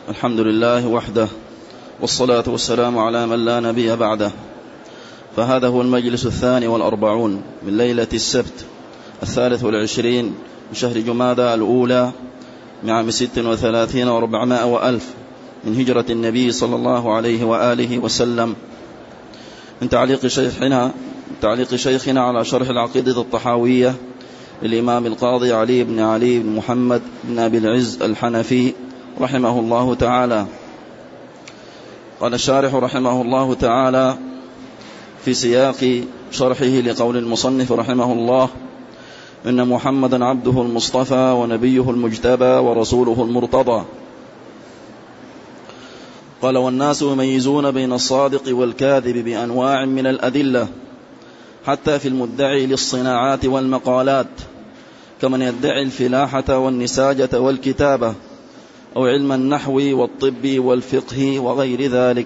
الحمد لله وحده، والصلاة والسلام على من لا نبي بعده. فهذا هو المجلس 42 من ليلة السبت 23 من شهر جمادى الأولى من عام 36 و400 وألف من هجرة النبي صلى الله عليه وآله وسلم، من تعليق شيخنا على شرح العقيدة الطحاوية للإمام القاضي علي بن محمد بن أبي العز الحنفي رحمه الله تعالى. قال الشارح رحمه الله تعالى في سياق شرحه لقول المصنف رحمه الله: إن محمدا عبده المصطفى ونبيه المجتبى ورسوله المرتضى. قال: والناس يميزون بين الصادق والكاذب بأنواع من الأدلة، حتى في المدعي للصناعات والمقالات، كمن يدعي الفلاحة والنساجة والكتابة، أو علم النحو والطب والفقه وغير ذلك.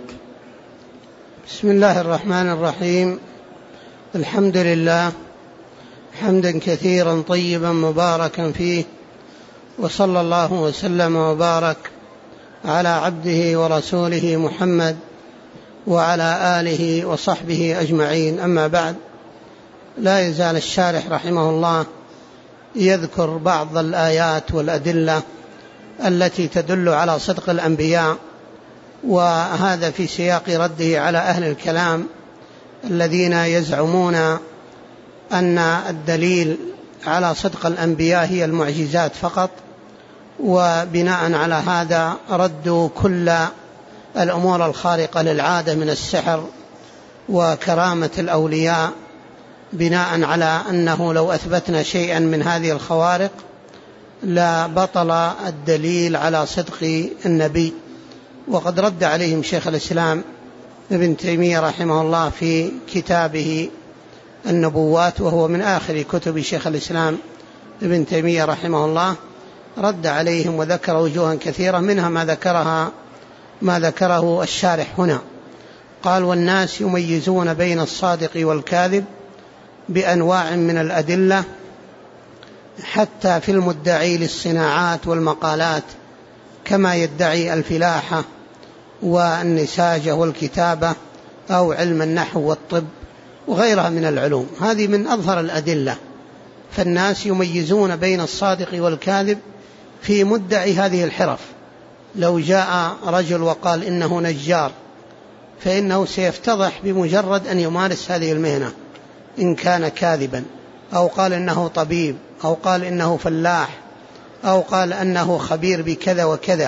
بسم الله الرحمن الرحيم. الحمد لله حمدا كثيرا طيبا مباركا فيه، وصلى الله وسلم وبارك على عبده ورسوله محمد وعلى آله وصحبه أجمعين. أما بعد، لا يزال الشارح رحمه الله يذكر بعض الآيات والأدلة التي تدل على صدق الأنبياء، وهذا في سياق رده على أهل الكلام الذين يزعمون أن الدليل على صدق الأنبياء هي المعجزات فقط، وبناء على هذا ردوا كل الأمور الخارقة للعادة من السحر وكرامة الأولياء، بناء على أنه لو أثبتنا شيئا من هذه الخوارق لا بطل الدليل على صدق النبي. وقد رد عليهم شيخ الإسلام ابن تيمية رحمه الله في كتابه النبوات، وهو من آخر كتب شيخ الإسلام ابن تيمية رحمه الله. رد عليهم وذكر وجوها كثيرة، منها ما ذكره الشارح هنا. قال: والناس يميزون بين الصادق والكاذب بأنواع من الأدلة، حتى في المدعي للصناعات والمقالات، كما يدعي الفلاحة والنساجة والكتابة، أو علم النحو والطب وغيرها من العلوم. هذه من أظهر الأدلة. فالناس يميزون بين الصادق والكاذب في مدعي هذه الحرف. لو جاء رجل وقال إنه نجار، فإنه سيفتضح بمجرد أن يمارس هذه المهنة إن كان كاذبا، أو قال إنه طبيب، أو قال إنه فلاح، أو قال أنه خبير بكذا وكذا.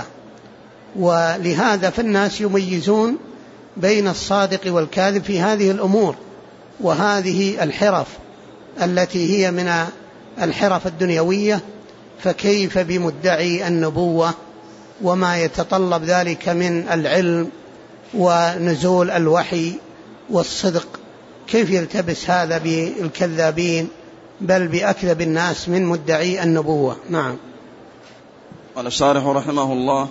ولهذا فالناس يميزون بين الصادق والكاذب في هذه الأمور، وهذه الحرف التي هي من الحرف الدنيوية، فكيف بمدعي النبوة وما يتطلب ذلك من العلم ونزول الوحي والصدق؟ كيف يلتبس هذا بالكذابين، بل بأكذب الناس من مدعي النبوة؟ نعم. قال الشارح رحمه الله: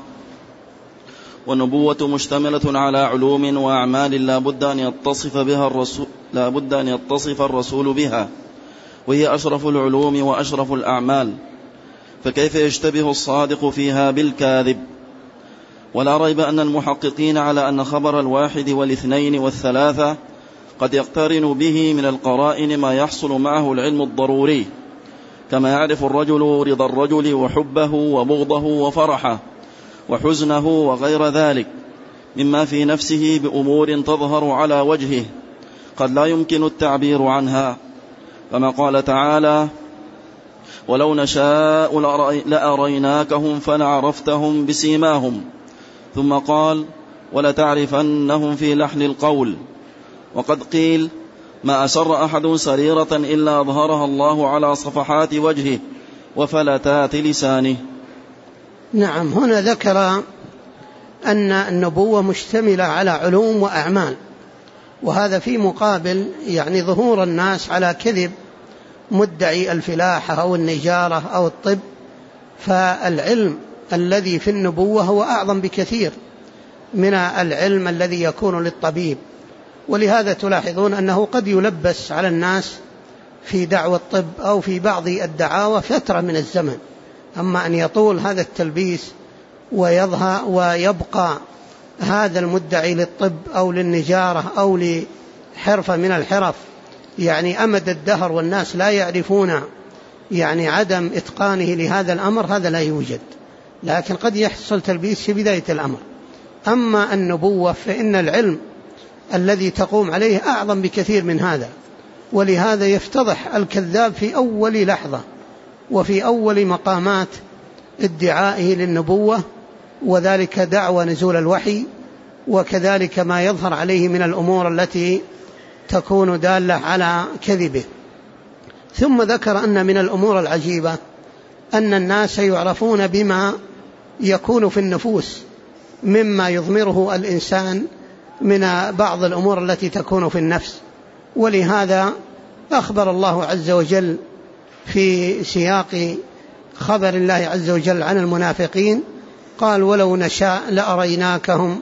والنبوة مشتملة على علوم وأعمال لا بد أن يتصف الرسول بها، وهي أشرف العلوم وأشرف الأعمال، فكيف يشتبه الصادق فيها بالكاذب؟ ولا ريب أن المحققين على أن خبر الواحد والاثنين والثلاثة قد يقترن به من القرائن ما يحصل معه العلم الضروري، كما يعرف الرجل رضا الرجل وحبه وبغضه وفرحه وحزنه وغير ذلك، مما في نفسه بأمور تظهر على وجهه قد لا يمكن التعبير عنها، كما قال تعالى: ولو نشاء لأريناكهم فلعرفتهم بسيماهم، ثم قال: ولتعرفنهم في لحن القول. وقد قيل: ما أسر أحد سريرة إلا أظهرها الله على صفحات وجهه وفلتات لسانه. نعم. هنا ذكر أن النبوة مشتملة على علوم وأعمال، وهذا في مقابل ظهور الناس على كذب مدعي الفلاحة أو النجارة أو الطب. فالعلم الذي في النبوة هو أعظم بكثير من العلم الذي يكون للطبيب، ولهذا تلاحظون أنه قد يلبس على الناس في دعوة الطب أو في بعض الدعاوى فترة من الزمن، أما أن يطول هذا التلبيس ويبقى هذا المدعي للطب أو للنجارة أو لحرفة من الحرف يعني أمد الدهر والناس لا يعرفون يعني عدم إتقانه لهذا الأمر، هذا لا يوجد، لكن قد يحصل تلبيس في بداية الأمر. أما النبوة فإن العلم الذي تقوم عليه أعظم بكثير من هذا، ولهذا يفتضح الكذاب في أول لحظة وفي أول مقامات ادعائه للنبوة، وذلك دعوى نزول الوحي، وكذلك ما يظهر عليه من الأمور التي تكون دالة على كذبه. ثم ذكر أن من الأمور العجيبة أن الناس يعرفون بما يكون في النفوس مما يضمره الإنسان من بعض الأمور التي تكون في النفس، ولهذا أخبر الله عز وجل في سياق خبر الله عز وجل عن المنافقين قال: ولو نشاء لأريناكهم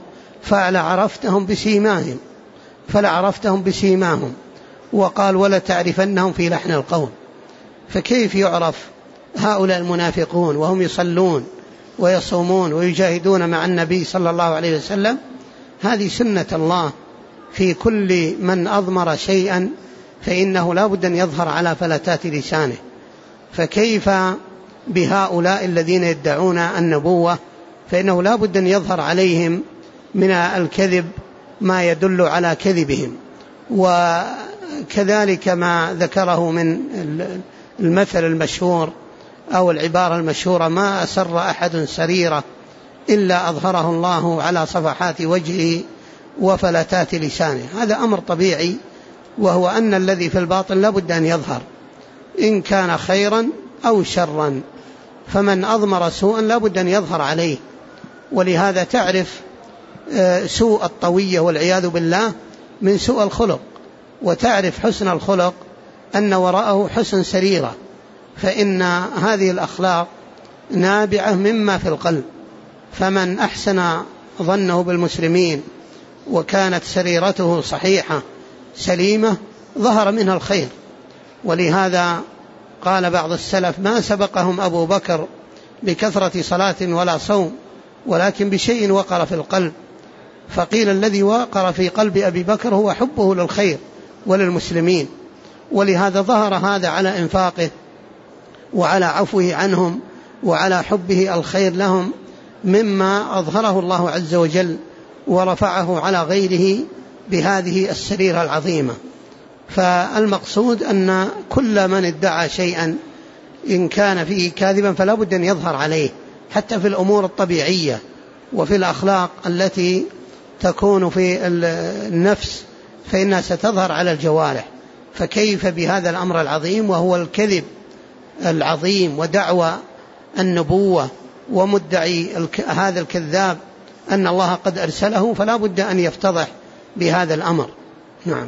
فلعرفتهم بسيماهم، وقال: ولتعرفنهم في لحن القول. فكيف يعرف هؤلاء المنافقون وهم يصلون ويصومون ويجاهدون مع النبي صلى الله عليه وسلم؟ هذه سنة الله في كل من أضمر شيئا فإنه لا بد أن يظهر على فلتات لسانه، فكيف بهؤلاء الذين يدعون النبوة؟ فإنه لا بد أن يظهر عليهم من الكذب ما يدل على كذبهم. وكذلك ما ذكره من المثل المشهور أو العبارة المشهورة: ما أسر أحد سريرة إلا أظهره الله على صفحات وجهه وفلتات لسانه. هذا أمر طبيعي، وهو أن الذي في الباطن لا بد أن يظهر إن كان خيرا أو شرا، فمن أضمر سوءا لا بد أن يظهر عليه. ولهذا تعرف سوء الطوية والعياذ بالله من سوء الخلق، وتعرف حسن الخلق أن وراءه حسن سريرة، فإن هذه الأخلاق نابعة مما في القلب. فمن أحسن ظنه بالمسلمين وكانت سريرته صحيحة سليمة ظهر منها الخير. ولهذا قال بعض السلف: ما سبقهم أبو بكر بكثرة صلاة ولا صوم، ولكن بشيء وقر في القلب. فقيل: الذي وقر في قلب أبي بكر هو حبه للخير وللمسلمين، ولهذا ظهر هذا على إنفاقه وعلى عفوه عنهم وعلى حبه الخير لهم، مما أظهره الله عز وجل ورفعه على غيره بهذه السريرة العظيمة. فالمقصود أن كل من ادعى شيئا إن كان فيه كاذبا فلا بد أن يظهر عليه، حتى في الأمور الطبيعية وفي الأخلاق التي تكون في النفس فإنها ستظهر على الجوارح. فكيف بهذا الأمر العظيم وهو الكذب العظيم ودعوى النبوة ومدعي هذا الكذاب أن الله قد أرسله، فلا بد أن يفتضح بهذا الأمر. نعم.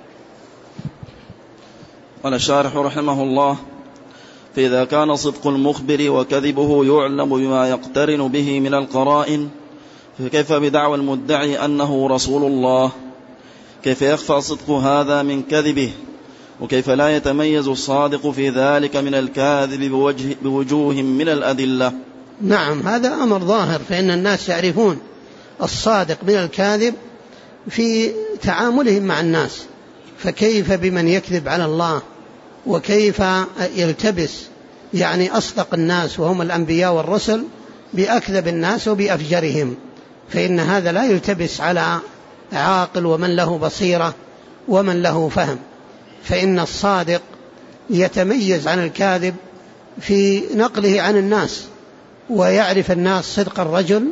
قال الشارح رحمه الله: فإذا كان صدق المخبر وكذبه يعلم بما يقترن به من القرائن، فكيف بدعوى المدعي أنه رسول الله؟ كيف يخفى صدق هذا من كذبه؟ وكيف لا يتميز الصادق في ذلك من الكاذب بوجوه من الأدلة؟ نعم، هذا أمر ظاهر، فإن الناس يعرفون الصادق من الكاذب في تعاملهم مع الناس، فكيف بمن يكذب على الله؟ وكيف يلتبس يعني أصدق الناس وهم الأنبياء والرسل بأكذب الناس وبأفجرهم؟ فإن هذا لا يلتبس على عاقل ومن له بصيرة ومن له فهم. فإن الصادق يتميز عن الكاذب في نقله عن الناس، ويعرف الناس صدق الرجل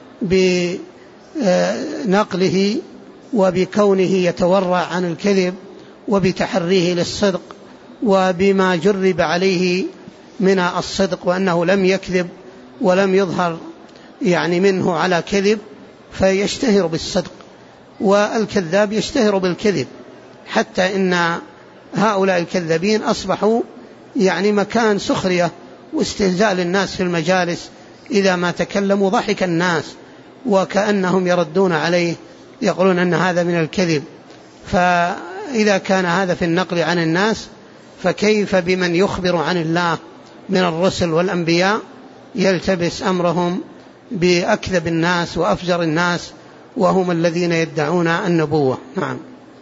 بنقله وبكونه يتورع عن الكذب وبتحريه للصدق وبما جرب عليه من الصدق، وأنه لم يكذب ولم يظهر يعني منه على كذب، فيشتهر بالصدق، والكذاب يشتهر بالكذب، حتى إن هؤلاء الكذابين أصبحوا يعني مكان سخرية واستهزاء للناس في المجالس. إذا ما تكلموا ضحك الناس وكأنهم يردون عليه يقولون أن هذا من الكذب. فإذا كان هذا في النقل عن الناس، فكيف بمن يخبر عن الله من الرسل والأنبياء؟ يلتبس أمرهم بأكذب الناس وأفجر الناس، وهم الذين يدعون النبوة. نعم.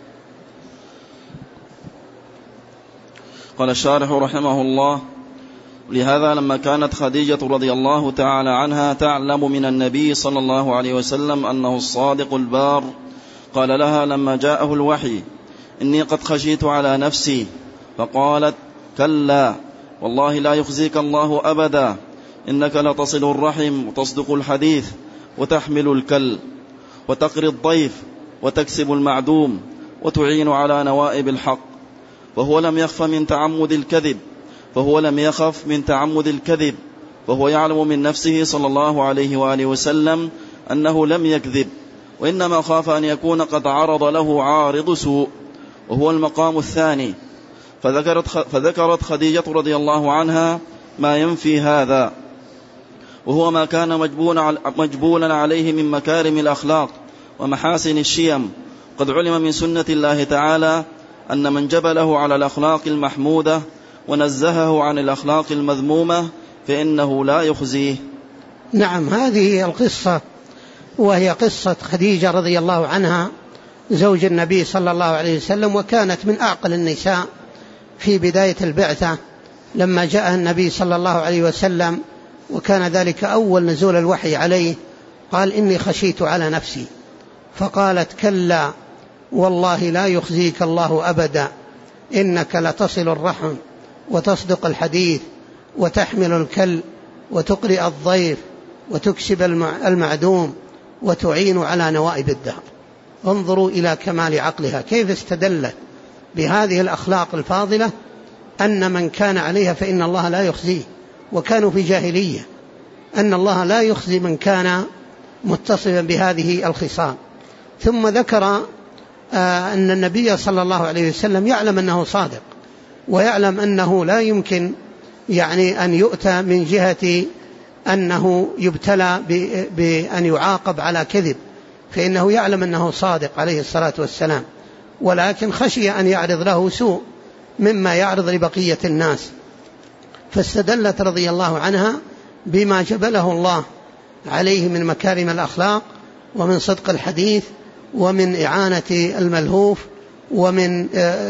قال الشارح رحمه الله: لهذا لما كانت خديجة رضي الله تعالى عنها تعلم من النبي صلى الله عليه وسلم أنه الصادق البار، قال لها لما جاءه الوحي: إني قد خشيت على نفسي، فقالت: كلا والله لا يخزيك الله أبدا، إنك لتصل الرحم وتصدق الحديث وتحمل الكل وتقري الضيف وتكسب المعدوم وتعين على نوائب الحق. فهو لم يخف من تعمد الكذب، فهو يعلم من نفسه صلى الله عليه وآله وسلم أنه لم يكذب، وإنما خاف أن يكون قد عرض له عارض سوء، وهو المقام الثاني. فذكرت خديجة رضي الله عنها ما ينفي هذا، وهو ما كان مجبولا عليه من مكارم الأخلاق ومحاسن الشيم. قد علم من سنة الله تعالى أن من جبله على الأخلاق المحمودة ونزهه عن الأخلاق المذمومة فإنه لا يخزيه. نعم، هذه القصة وهي قصة خديجة رضي الله عنها زوج النبي صلى الله عليه وسلم، وكانت من أعقل النساء في بداية البعثة لما جاء النبي صلى الله عليه وسلم، وكان ذلك أول نزول الوحي عليه. قال: إني خشيت على نفسي، فقالت: كلا والله لا يخزيك الله أبدا، إنك لتصل الرحم وتصدق الحديث وتحمل الكل وتقرئ الضيف وتكسب المعدوم وتعين على نوائب الدهر. انظروا إلى كمال عقلها، كيف استدلت بهذه الأخلاق الفاضلة أن من كان عليها فإن الله لا يخزيه، وكانوا في جاهلية، أن الله لا يخزي من كان متصفا بهذه الخصال. ثم ذكر أن النبي صلى الله عليه وسلم يعلم أنه صادق، ويعلم أنه لا يمكن أن يؤتى من جهة أنه يبتلى بأن يعاقب على كذب، فإنه يعلم أنه صادق عليه الصلاة والسلام، ولكن خشي أن يعرض له سوء مما يعرض لبقية الناس، فاستدلت رضي الله عنها بما جبله الله عليه من مكارم الأخلاق ومن صدق الحديث ومن إعانة الملهوف ومن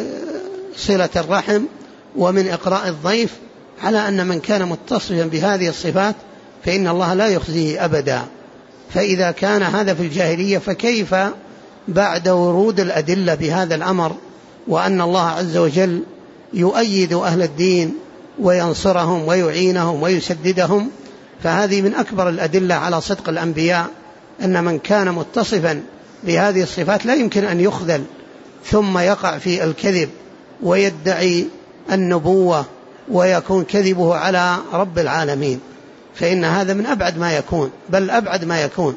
صلة الرحم ومن إقراء الضيف، على أن من كان متصفا بهذه الصفات فإن الله لا يخزيه أبدا. فإذا كان هذا في الجاهلية، فكيف بعد ورود الأدلة بهذا الأمر، وأن الله عز وجل يؤيد أهل الدين وينصرهم ويعينهم ويسددهم؟ فهذه من أكبر الأدلة على صدق الأنبياء، أن من كان متصفا بهذه الصفات لا يمكن أن يخذل ثم يقع في الكذب ويدعي النبوة ويكون كذبه على رب العالمين، فإن هذا من أبعد ما يكون، بل أبعد ما يكون.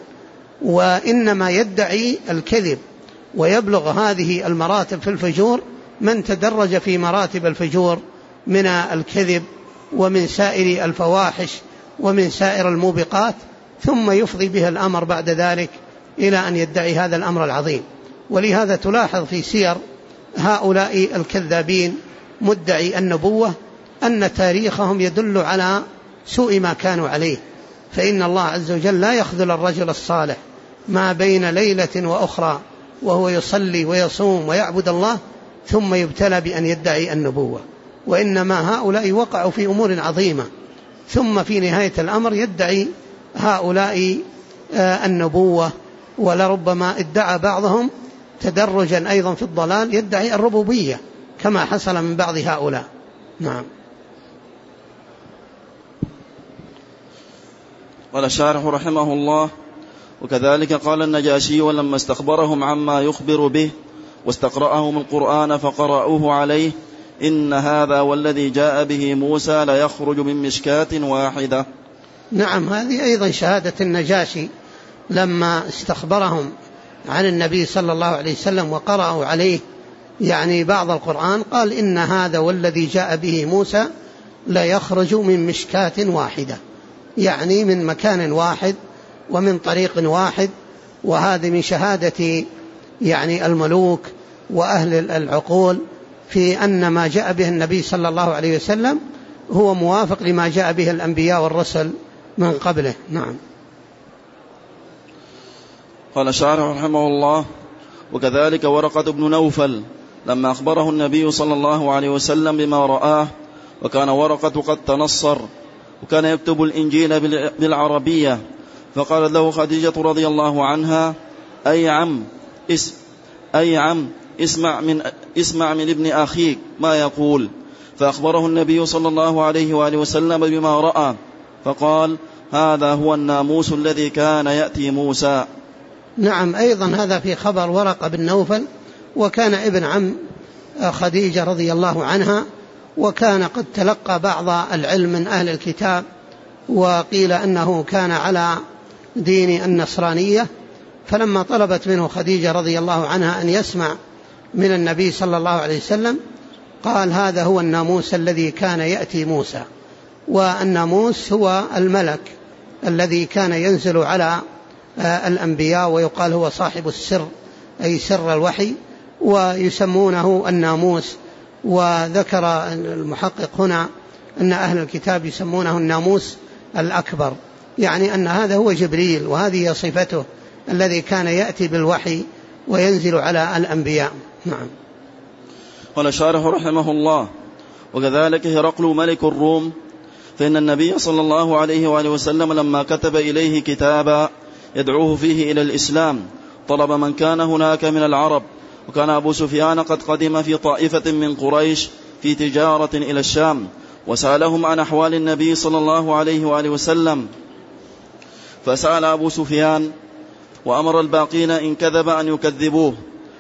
وإنما يدعي الكذب ويبلغ هذه المراتب في الفجور من تدرج في مراتب الفجور من الكذب ومن سائر الفواحش ومن سائر الموبقات، ثم يفضي به الأمر بعد ذلك إلى أن يدعي هذا الأمر العظيم. ولهذا تلاحظ في سير هؤلاء الكذابين مدعي النبوة أن تاريخهم يدل على سوء ما كانوا عليه، فإن الله عز وجل لا يخذل الرجل الصالح ما بين ليلة وأخرى وهو يصلي ويصوم ويعبد الله ثم يبتلى بأن يدعي النبوة، وإنما هؤلاء وقعوا في أمور عظيمة، ثم في نهاية الأمر يدعي هؤلاء النبوة. ولربما ادعى بعضهم تدرجا أيضا في الضلال يدعي الربوبية كما حصل من بعض هؤلاء. نعم. قال الشارح رحمه الله: وكذلك قال النجاشي ولما استخبرهم عما يخبر به واستقرأهم القرآن فقرأوه عليه: إن هذا والذي جاء به موسى ليخرج من مشكاة واحدة. نعم، هذه أيضا شهادة النجاشي لما استخبرهم عن النبي صلى الله عليه وسلم وقرأوا عليه بعض القرآن، قال: إن هذا والذي جاء به موسى ليخرج من مشكاة واحدة، من مكان واحد ومن طريق واحد. وهذا من شهادة الملوك وأهل العقول في أن ما جاء به النبي صلى الله عليه وسلم هو موافق لما جاء به الأنبياء والرسل من قبله. نعم. قال الشارح رحمه الله: وكذلك ورقة بن نوفل لما أخبره النبي صلى الله عليه وسلم بما رآه، وكان ورقة قد تنصر وكان يكتب الإنجيل بالعربية، فقالت له خديجة رضي الله عنها: أي عم اسمع من ابن أخيك ما يقول. فأخبره النبي صلى الله عليه وآله وسلم بما رأى، فقال: هذا هو الناموس الذي كان يأتي موسى. نعم، أيضا هذا في خبر ورقة بن نوفل، وكان ابن عم خديجة رضي الله عنها، وكان قد تلقى بعض العلم من أهل الكتاب، وقيل أنه كان على دين النصرانية، فلما طلبت منه خديجة رضي الله عنها أن يسمع من النبي صلى الله عليه وسلم قال: هذا هو الناموس الذي كان يأتي موسى. والناموس هو الملك الذي كان ينزل على الأنبياء، ويقال هو صاحب السر، أي سر الوحي، ويسمونه الناموس. وذكر المحقق هنا أن أهل الكتاب يسمونه الناموس الأكبر، يعني أن هذا هو جبريل، وهذه صفته الذي كان يأتي بالوحي وينزل على الأنبياء. نعم. قال الشارح رحمه الله: وكذلك هرقل ملك الروم، فإن النبي صلى الله عليه وآله وسلم لما كتب إليه كتابا يدعوه فيه إلى الإسلام طلب من كان هناك من العرب، وكان أبو سفيان قد قدم في طائفة من قريش في تجارة إلى الشام، وسألهم عن أحوال النبي صلى الله عليه وآله وسلم، فسأل أبو سفيان وأمر الباقين إن كذب أن يكذبوه،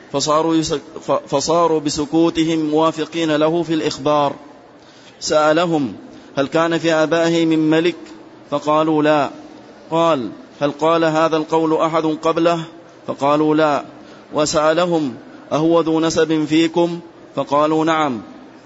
فصاروا بسكوتهم موافقين له في الإخبار. سألهم: هل كان في آبائه من ملك؟ فقالوا لا. قال: هل قال هذا القول أحد قبله؟ فقالوا لا. وسألهم: أهو ذو نسب فيكم؟ فقالوا نعم.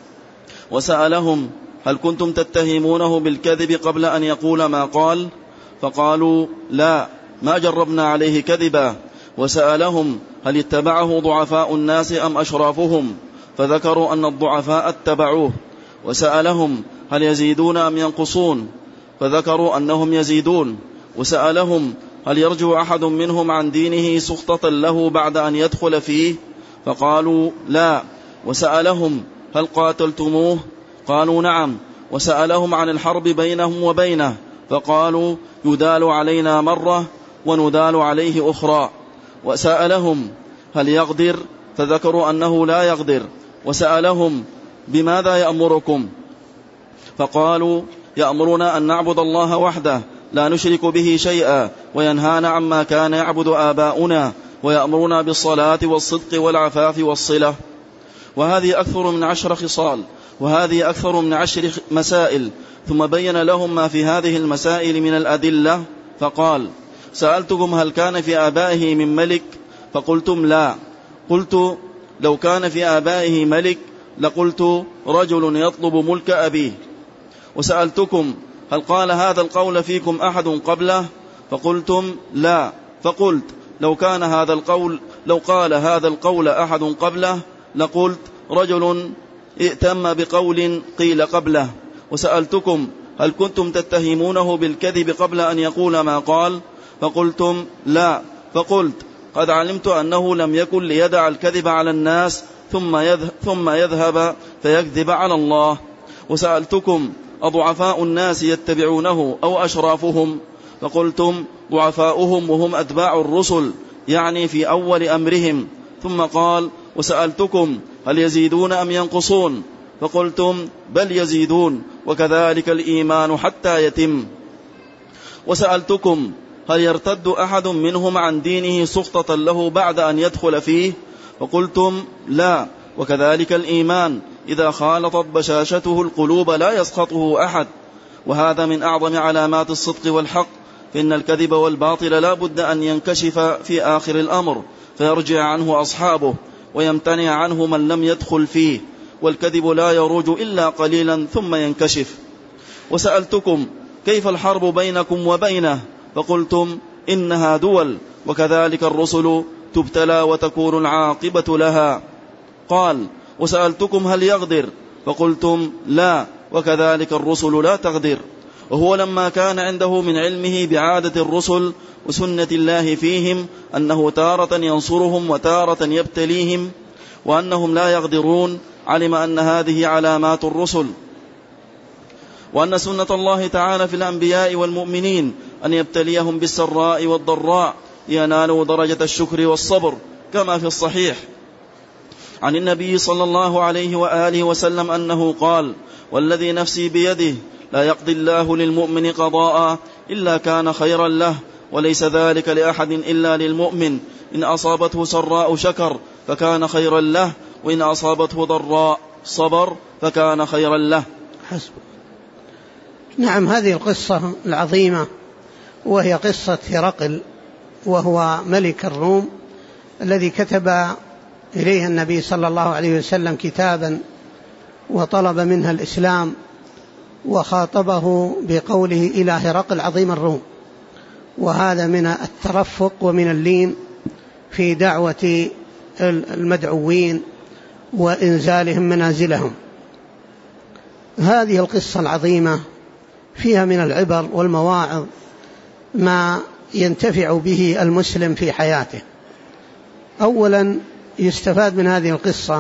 وسألهم: هل كنتم تتهمونه بالكذب قبل أن يقول ما قال؟ فقالوا لا، ما جربنا عليه كذبا. وسألهم: هل اتبعه ضعفاء الناس أم أشرافهم؟ فذكروا أن الضعفاء اتبعوه. وسألهم: هل يزيدون أم ينقصون؟ فذكروا أنهم يزيدون. وسألهم: هل يرجع أحد منهم عن دينه سخطة له بعد أن يدخل فيه؟ فقالوا لا. وسألهم: هل قاتلتموه؟ قالوا نعم. وسألهم عن الحرب بينهم وبينه، فقالوا: يدال علينا مرة وندال عليه أخرى. وسألهم: هل يغدر؟ فذكروا أنه لا يغدر. وسألهم: بماذا يأمركم؟ فقالوا: يأمرنا أن نعبد الله وحده لا نشرك به شيئا، وينهانا عما كان يعبد آباؤنا، ويأمرنا بالصلاة والصدق والعفاف والصلة. وهذه أكثر من 10 خصال، وهذه أكثر من 10 مسائل. ثم بين لهم ما في هذه المسائل من الأدلة، فقال: سألتكم هل كان في آبائه من ملك؟ فقلتم لا. قلت: لو كان في آبائه ملك لقلت رجل يطلب ملك أبيه. وسألتكم هل قال هذا القول فيكم أحد قبله؟ فقلتم لا. فقلت: لو قال هذا القول أحد قبله لقلت رجل ائتم بقول قيل قبله. وسألتكم هل كنتم تتهمونه بالكذب قبل أن يقول ما قال؟ فقلتم لا. فقلت: قد علمت أنه لم يكن ليدع الكذب على الناس ثم يذهب فيكذب على الله. وسألتكم: أضعفاء الناس يتبعونه أو أشرافهم؟ فقلتم: ضعفاؤهم وهم أتباع الرسل، يعني في أول أمرهم. ثم قال: وسألتكم هل يزيدون أم ينقصون؟ فقلتم: بل يزيدون، وكذلك الإيمان حتى يتم. وسألتكم هل يرتد أحد منهم عن دينه سخطة له بعد أن يدخل فيه؟ فقلتم: لا، وكذلك الإيمان إذا خالطت بشاشته القلوب لا يسخطه أحد. وهذا من أعظم علامات الصدق والحق، فإن الكذب والباطل لا بد أن ينكشف في آخر الأمر فيرجع عنه أصحابه، ويمتنع عنه من لم يدخل فيه، والكذب لا يروج إلا قليلا ثم ينكشف. وسألتكم كيف الحرب بينكم وبينه؟ فقلتم: إنها دول، وكذلك الرسل تبتلى وتكون العاقبة لها. قال: وسألتكم هل يغدر؟ فقلتم: لا، وكذلك الرسل لا تغدر. وهو لما كان عنده من علمه بعادة الرسل وسنة الله فيهم أنه تارة ينصرهم وتارة يبتليهم وأنهم لا يغدرون، علم أن هذه علامات الرسل، وأن سنة الله تعالى في الأنبياء والمؤمنين أن يبتليهم بالسراء والضراء لينالوا درجة الشكر والصبر، كما في الصحيح عن النبي صلى الله عليه وآله وسلم أنه قال: والذي نفسي بيده لا يقضي الله للمؤمن قضاء إلا كان خيرا له، وليس ذلك لأحد إلا للمؤمن، إن أصابته سراء شكر فكان خيرا له، وإن أصابته ضراء صبر فكان خيرا له. حسب. نعم، هذه القصة العظيمة وهي قصة هرقل، وهو ملك الروم الذي كتب إليه النبي صلى الله عليه وسلم كتابا وطلب منها الإسلام، وخاطبه بقوله إلى هرقل عظيم الروم، وهذا من الترفق ومن اللين في دعوة المدعوين وإنزالهم منازلهم. هذه القصة العظيمة فيها من العبر والمواعظ ما ينتفع به المسلم في حياته. أولا يستفاد من هذه القصة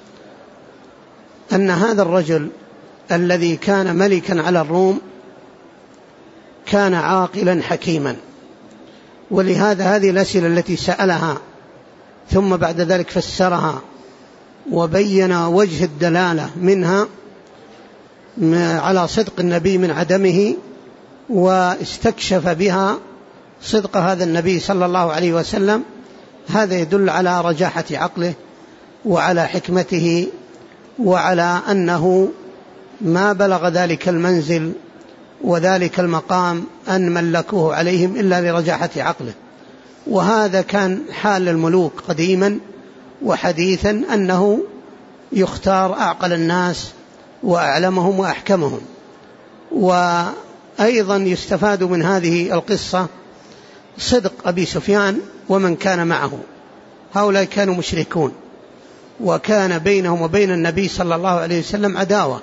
أن هذا الرجل الذي كان ملكا على الروم كان عاقلا حكيما، ولهذا هذه الأسئلة التي سألها ثم بعد ذلك فسرها وبين وجه الدلالة منها على صدق النبي من عدمه، واستكشف بها صدق هذا النبي صلى الله عليه وسلم، هذا يدل على رجاحة عقله وعلى حكمته، وعلى أنه ما بلغ ذلك المنزل وذلك المقام أن ملكوه عليهم إلا لرجاحة عقله. وهذا كان حال الملوك قديما وحديثا، أنه يختار أعقل الناس وأعلمهم وأحكمهم. وأيضا يستفاد من هذه القصة صدق أبي سفيان ومن كان معه، هؤلاء كانوا مشركون، وكان بينهم وبين النبي صلى الله عليه وسلم عداوة،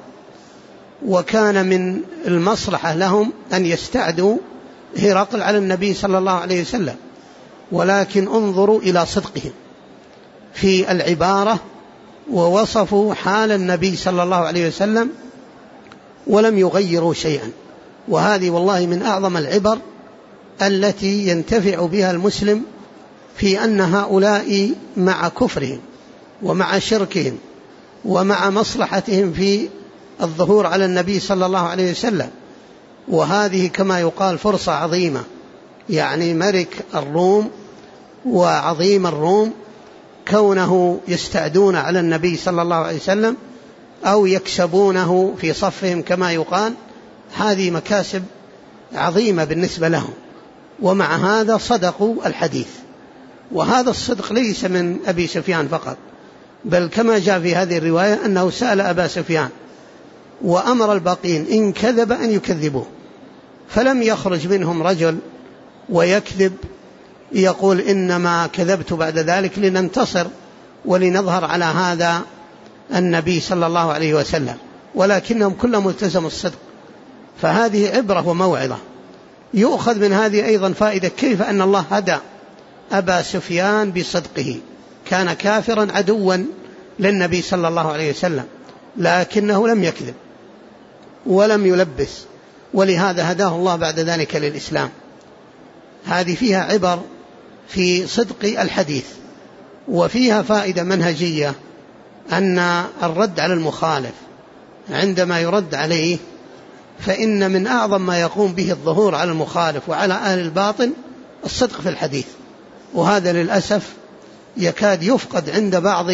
وكان من المصلحة لهم أن يستعدوا هرقل على النبي صلى الله عليه وسلم، ولكن انظروا إلى صدقهم في العبارة، ووصفوا حال النبي صلى الله عليه وسلم ولم يغيروا شيئا. وهذه والله من أعظم العبر التي ينتفع بها المسلم في أن هؤلاء مع كفرهم ومع شركهم ومع مصلحتهم في الظهور على النبي صلى الله عليه وسلم، وهذه كما يقال فرصة عظيمة، يعني ملك الروم وعظيم الروم كونه يستعدون على النبي صلى الله عليه وسلم أو يكسبونه في صفهم كما يقال، هذه مكاسب عظيمة بالنسبة لهم. ومع هذا صدقوا الحديث، وهذا الصدق ليس من أبي سفيان فقط، بل كما جاء في هذه الرواية أنه سأل أبا سفيان وأمر الباقين إن كذب أن يكذبوه، فلم يخرج منهم رجل ويكذب يقول إنما كذبت بعد ذلك لننتصر ولنظهر على هذا النبي صلى الله عليه وسلم، ولكنهم كلهم التزموا الصدق. فهذه عبرة وموعظة. يؤخذ من هذه أيضا فائدة كيف أن الله هدى أبا سفيان بصدقه، كان كافرا عدوا للنبي صلى الله عليه وسلم، لكنه لم يكذب ولم يلبس، ولهذا هداه الله بعد ذلك للإسلام. هذه فيها عبر في صدق الحديث، وفيها فائدة منهجية أن الرد على المخالف عندما يرد عليه فإن من أعظم ما يقوم به الظهور على المخالف وعلى أهل الباطل الصدق في الحديث، وهذا للأسف يكاد يفقد عند بعض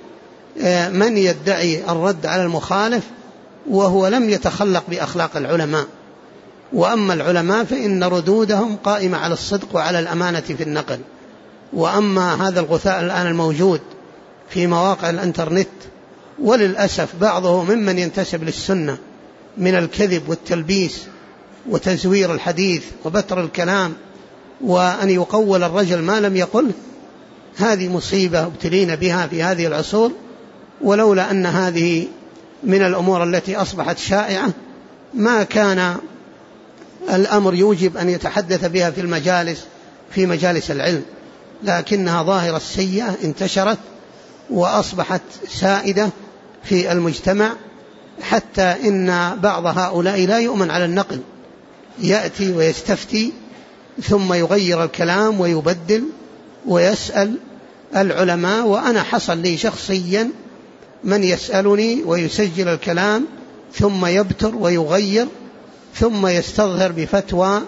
من يدعي الرد على المخالف وهو لم يتخلق بأخلاق العلماء. وأما العلماء فإن ردودهم قائمة على الصدق وعلى الأمانة في النقل. وأما هذا الغثاء الآن الموجود في مواقع الانترنت، وللأسف بعضه ممن ينتسب للسنة من الكذب والتلبيس وتزوير الحديث وبتر الكلام وأن يقول الرجل ما لم يقله، هذه مصيبة ابتلينا بها في هذه العصور. ولولا أن هذه من الأمور التي أصبحت شائعة ما كان الأمر يوجب أن يتحدث بها في مجالس العلم، لكنها ظاهرة سيئة انتشرت وأصبحت سائدة في المجتمع، حتى إن بعض هؤلاء لا يؤمن على النقل، يأتي ويستفتي ثم يغير الكلام ويبدل ويسأل العلماء. وأنا حصل لي شخصيا من يسألني ويسجل الكلام ثم يبتر ويغير ثم يستظهر بفتوى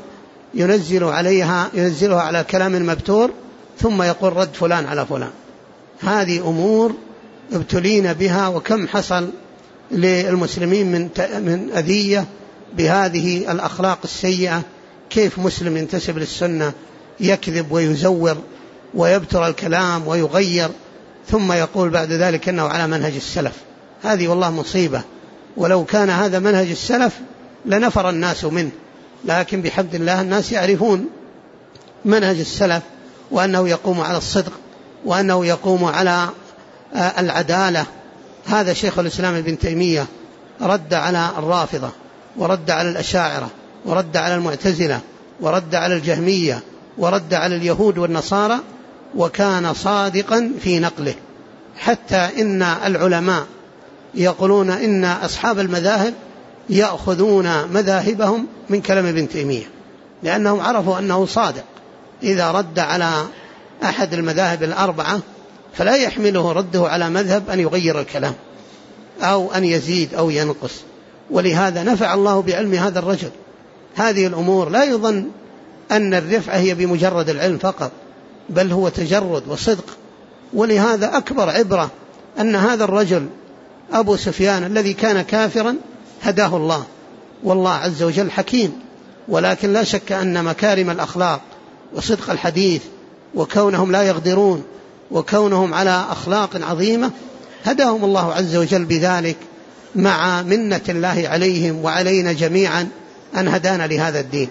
ينزلها على الكلام المبتور ثم يقول رد فلان على فلان. هذه أمور ابتلينا بها، وكم حصل للمسلمين من أذية بهذه الأخلاق السيئة. كيف مسلم ينتسب للسنة يكذب ويزور ويبتر الكلام ويغير ثم يقول بعد ذلك أنه على منهج السلف؟ هذه والله مصيبة، ولو كان هذا منهج السلف لنفر الناس منه، لكن بحمد الله الناس يعرفون منهج السلف وأنه يقوم على الصدق وأنه يقوم على العدالة. هذا شيخ الإسلام ابن تيمية رد على الرافضة ورد على الأشاعرة ورد على المعتزلة ورد على الجهمية ورد على اليهود والنصارى، وكان صادقا في نقله، حتى إن العلماء يقولون إن أصحاب المذاهب يأخذون مذاهبهم من كلام ابن تيمية، لأنهم عرفوا أنه صادق. إذا رد على أحد المذاهب الأربعة فلا يحمله رده على مذهب أن يغير الكلام أو أن يزيد أو ينقص. ولهذا نفع الله بعلم هذا الرجل. هذه الأمور لا يظن أن الرفعة هي بمجرد العلم فقط، بل هو تجرد وصدق. ولهذا أكبر عبرة أن هذا الرجل أبو سفيان الذي كان كافرا هداه الله، والله عز وجل حكيم. ولكن لا شك أن مكارم الأخلاق وصدق الحديث وكونهم لا يغدرون وكونهم على أخلاق عظيمة هداهم الله عز وجل بذلك، مع منة الله عليهم وعلينا جميعا أن هدانا لهذا الدين.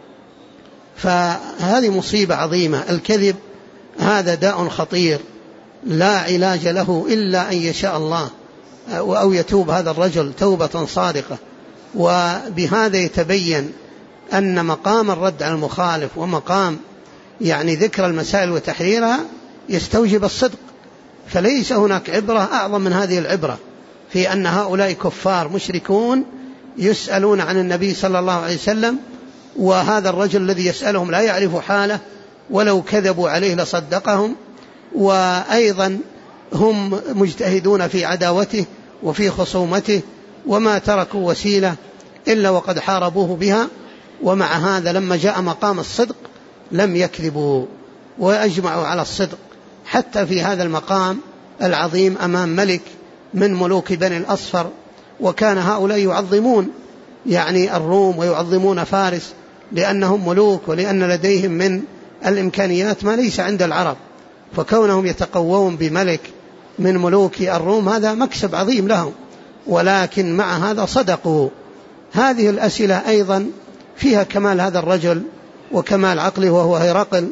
فهذه مصيبة عظيمة. الكذب هذا داء خطير لا علاج له إلا أن يشاء الله أو يتوب هذا الرجل توبة صادقة. وبهذا يتبين أن مقام الرد على المخالف ومقام ذكر المسائل وتحريرها يستوجب الصدق. فليس هناك عبرة أعظم من هذه العبرة في أن هؤلاء كفار مشركون يسألون عن النبي صلى الله عليه وسلم، وهذا الرجل الذي يسألهم لا يعرف حاله، ولو كذبوا عليه لصدقهم. وأيضا هم مجتهدون في عداوته وفي خصومته، وما تركوا وسيلة إلا وقد حاربوه بها. ومع هذا لما جاء مقام الصدق لم يكذبوا وأجمعوا على الصدق، حتى في هذا المقام العظيم أمام ملك من ملوك بني الأصفر. وكان هؤلاء يعظمون الروم ويعظمون فارس لأنهم ملوك ولأن لديهم من الإمكانيات ما ليس عند العرب، فكونهم يتقوون بملك من ملوك الروم هذا مكسب عظيم لهم. ولكن مع هذا صدقوا. هذه الأسئلة أيضا فيها كمال هذا الرجل وكمال عقله وهو هرقل.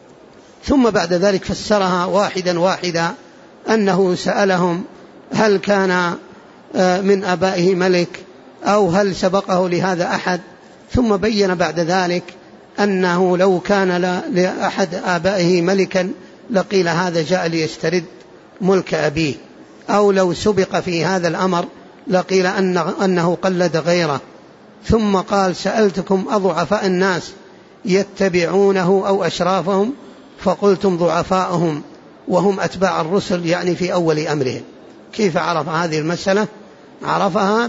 ثم بعد ذلك فسرها واحدا واحدا، أنه سألهم هل كان من آبائه ملك أو هل سبقه لهذا أحد، ثم بين بعد ذلك أنه لو كان لأحد آبائه ملكا لقيل هذا جاء ليسترد ملك أبيه، أو لو سبق في هذا الأمر لقيل أنه قلد غيره. ثم قال سألتكم أضعفاء الناس يتبعونه أو أشرافهم، فقلتم ضعفاءهم وهم أتباع الرسل في أول أمرهم. كيف عرف هذه المسألة؟ عرفها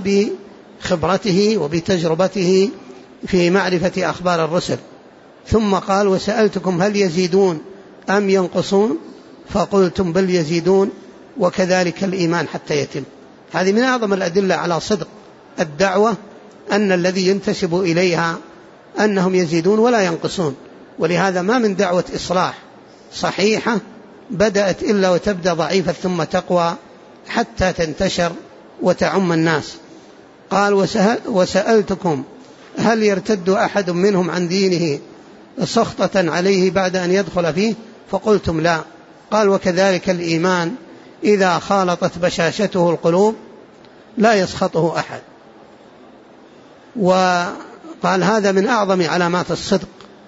بخبرته وبتجربته في معرفة أخبار الرسل. ثم قال وسألتكم هل يزيدون أم ينقصون، فقلتم بل يزيدون وكذلك الإيمان حتى يتم. هذه من أعظم الأدلة على صدق الدعوة، أن الذي ينتسب إليها أنهم يزيدون ولا ينقصون. ولهذا ما من دعوة إصلاح صحيحة بدأت إلا وتبدأ ضعيفة ثم تقوى حتى تنتشر وتعم الناس. قال وسألتكم هل يرتد أحد منهم عن دينه سخطة عليه بعد أن يدخل فيه، فقلتم لا. قال وكذلك الإيمان إذا خالطت بشاشته القلوب لا يسخطه أحد. قال هذا من أعظم علامات الصدق،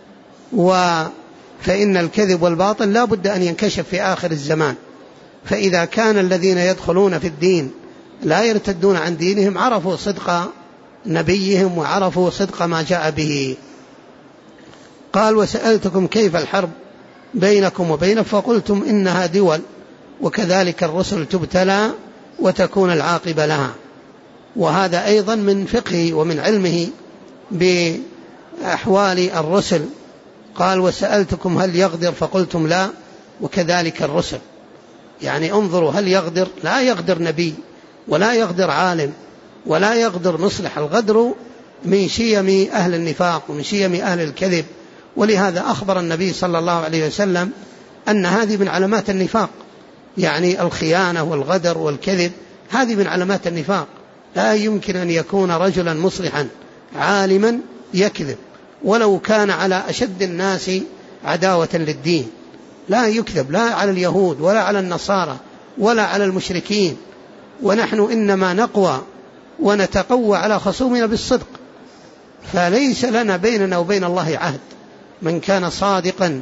فإن الكذب والباطل لا بد أن ينكشف في آخر الزمان. فإذا كان الذين يدخلون في الدين لا يرتدون عن دينهم عرفوا صدق نبيهم وعرفوا صدق ما جاء به. قال وسألتكم كيف الحرب بينكم وبينه فقلتم إنها دول، وكذلك الرسل تبتلى وتكون العاقبة لها. وهذا أيضا من فقهه ومن علمه بأحوال الرسل. قال وسألتكم هل يغدر فقلتم لا، وكذلك الرسل. يعني انظروا، هل يغدر؟ لا يغدر نبي ولا يغدر عالم ولا يغدر مصلح. الغدر من شيم أهل النفاق ومن شيم أهل الكذب، ولهذا أخبر النبي صلى الله عليه وسلم أن هذه من علامات النفاق، يعني الخيانة والغدر والكذب هذه من علامات النفاق. لا يمكن أن يكون رجلا مصلحا عالما يكذب ولو كان على أشد الناس عداوة للدين. لا يكذب لا على اليهود ولا على النصارى ولا على المشركين، ونحن إنما نقوى ونتقوى على خصومنا بالصدق، فليس لنا بيننا وبين الله عهد. من كان صادقا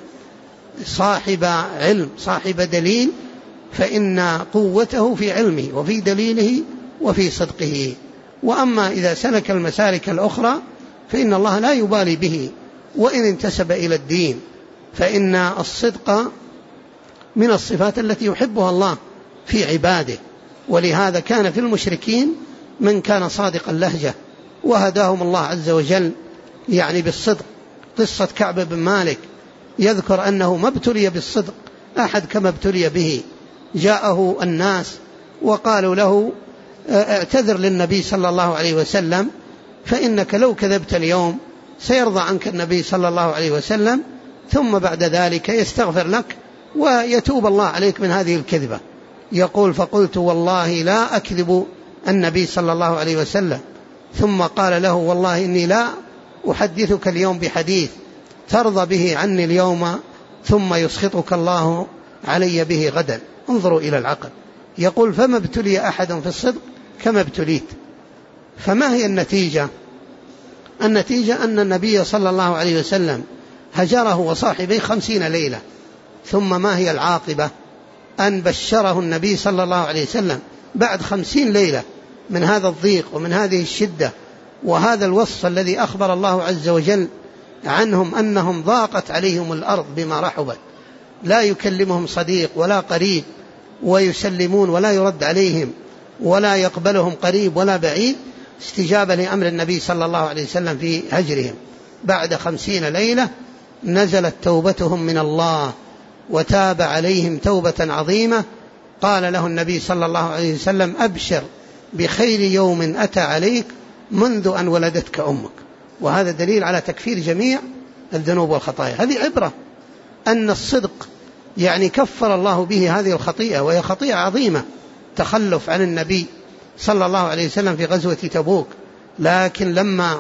صاحب علم صاحب دليل فإن قوته في علمه وفي دليله وفي صدقه. وأما إذا سلك المسالك الأخرى فإن الله لا يبالي به وإن انتسب إلى الدين، فإن الصدق من الصفات التي يحبها الله في عباده. ولهذا كان في المشركين من كان صادق اللهجة وهداهم الله عز وجل يعني بالصدق. قصة كعب بن مالك يذكر أنه ما ابتلي بالصدق أحد كما ابتلي به. جاءه الناس وقالوا له اعتذر للنبي صلى الله عليه وسلم فإنك لو كذبت اليوم سيرضى عنك النبي صلى الله عليه وسلم، ثم بعد ذلك يستغفر لك ويتوب الله عليك من هذه الكذبة. يقول فقلت والله لا أكذب النبي صلى الله عليه وسلم. ثم قال له والله إني لا أحدثك اليوم بحديث ترضى به عني اليوم ثم يسخطك الله علي به غدا. انظروا إلى العقل. يقول فما ابتلي أحد في الصدق كما ابتليت. فما هي النتيجة؟ النتيجة أن النبي صلى الله عليه وسلم هجره وصاحبيه 50 ليلة. ثم ما هي العاقبة؟ أن بشره النبي صلى الله عليه وسلم بعد 50 ليلة من هذا الضيق ومن هذه الشدة وهذا الوصف الذي أخبر الله عز وجل عنهم أنهم ضاقت عليهم الأرض بما رحبت، لا يكلمهم صديق ولا قريب، ويسلمون ولا يرد عليهم ولا يقبلهم قريب ولا بعيد، استجابة لأمر النبي صلى الله عليه وسلم في هجرهم. بعد 50 ليلة نزلت توبتهم من الله وتاب عليهم توبة عظيمة. قال له النبي صلى الله عليه وسلم أبشر بخير يوم أتى عليك منذ أن ولدتك أمك. وهذا دليل على تكفير جميع الذنوب والخطايا. هذه عبرة أن الصدق يعني كفر الله به هذه الخطيئة، وهي خطيئة عظيمة، تخلف عن النبي صلى الله عليه وسلم في غزوة تبوك. لكن لما